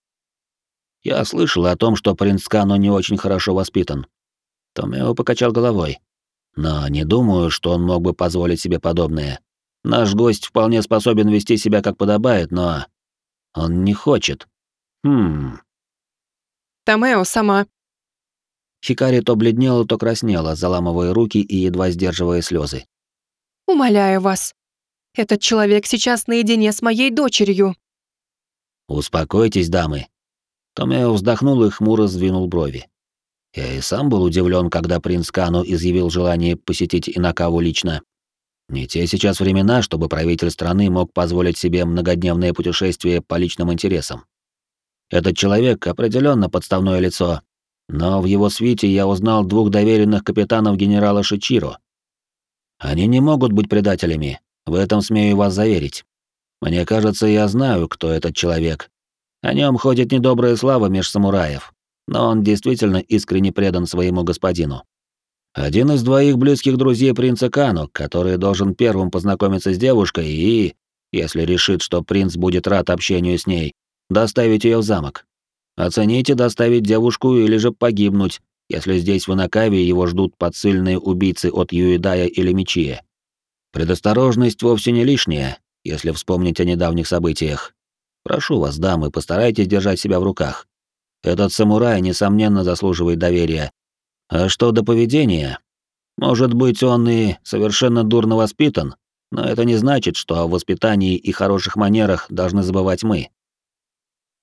Я слышал о том, что принц Кано не очень хорошо воспитан. Томео покачал головой. Но не думаю, что он мог бы позволить себе подобное. Наш гость вполне способен вести себя как подобает, но он не хочет. Хм. Томео сама. Хикари то бледнела, то краснела, заламывая руки и едва сдерживая слезы. Умоляю вас. Этот человек сейчас наедине с моей дочерью. Успокойтесь, дамы. Томео вздохнул и хмуро сдвинул брови. Я и сам был удивлен, когда принц Кано изъявил желание посетить Инакаву лично. Не те сейчас времена, чтобы правитель страны мог позволить себе многодневное путешествие по личным интересам. Этот человек определенно подставное лицо, но в его свите я узнал двух доверенных капитанов генерала Шичиро. Они не могут быть предателями, в этом смею вас заверить. Мне кажется, я знаю, кто этот человек. О нем ходит недобрая слава меж самураев, но он действительно искренне предан своему господину. Один из двоих близких друзей принца Кано, который должен первым познакомиться с девушкой и, если решит, что принц будет рад общению с ней, доставить ее в замок. Оцените доставить девушку или же погибнуть, если здесь в Инакаве его ждут подсыльные убийцы от Юэдая или Мичия. Предосторожность вовсе не лишняя, если вспомнить о недавних событиях. Прошу вас, дамы, постарайтесь держать себя в руках. Этот самурай, несомненно, заслуживает доверия. А что до поведения? Может быть, он и совершенно дурно воспитан, но это не значит, что о воспитании и хороших манерах должны забывать мы.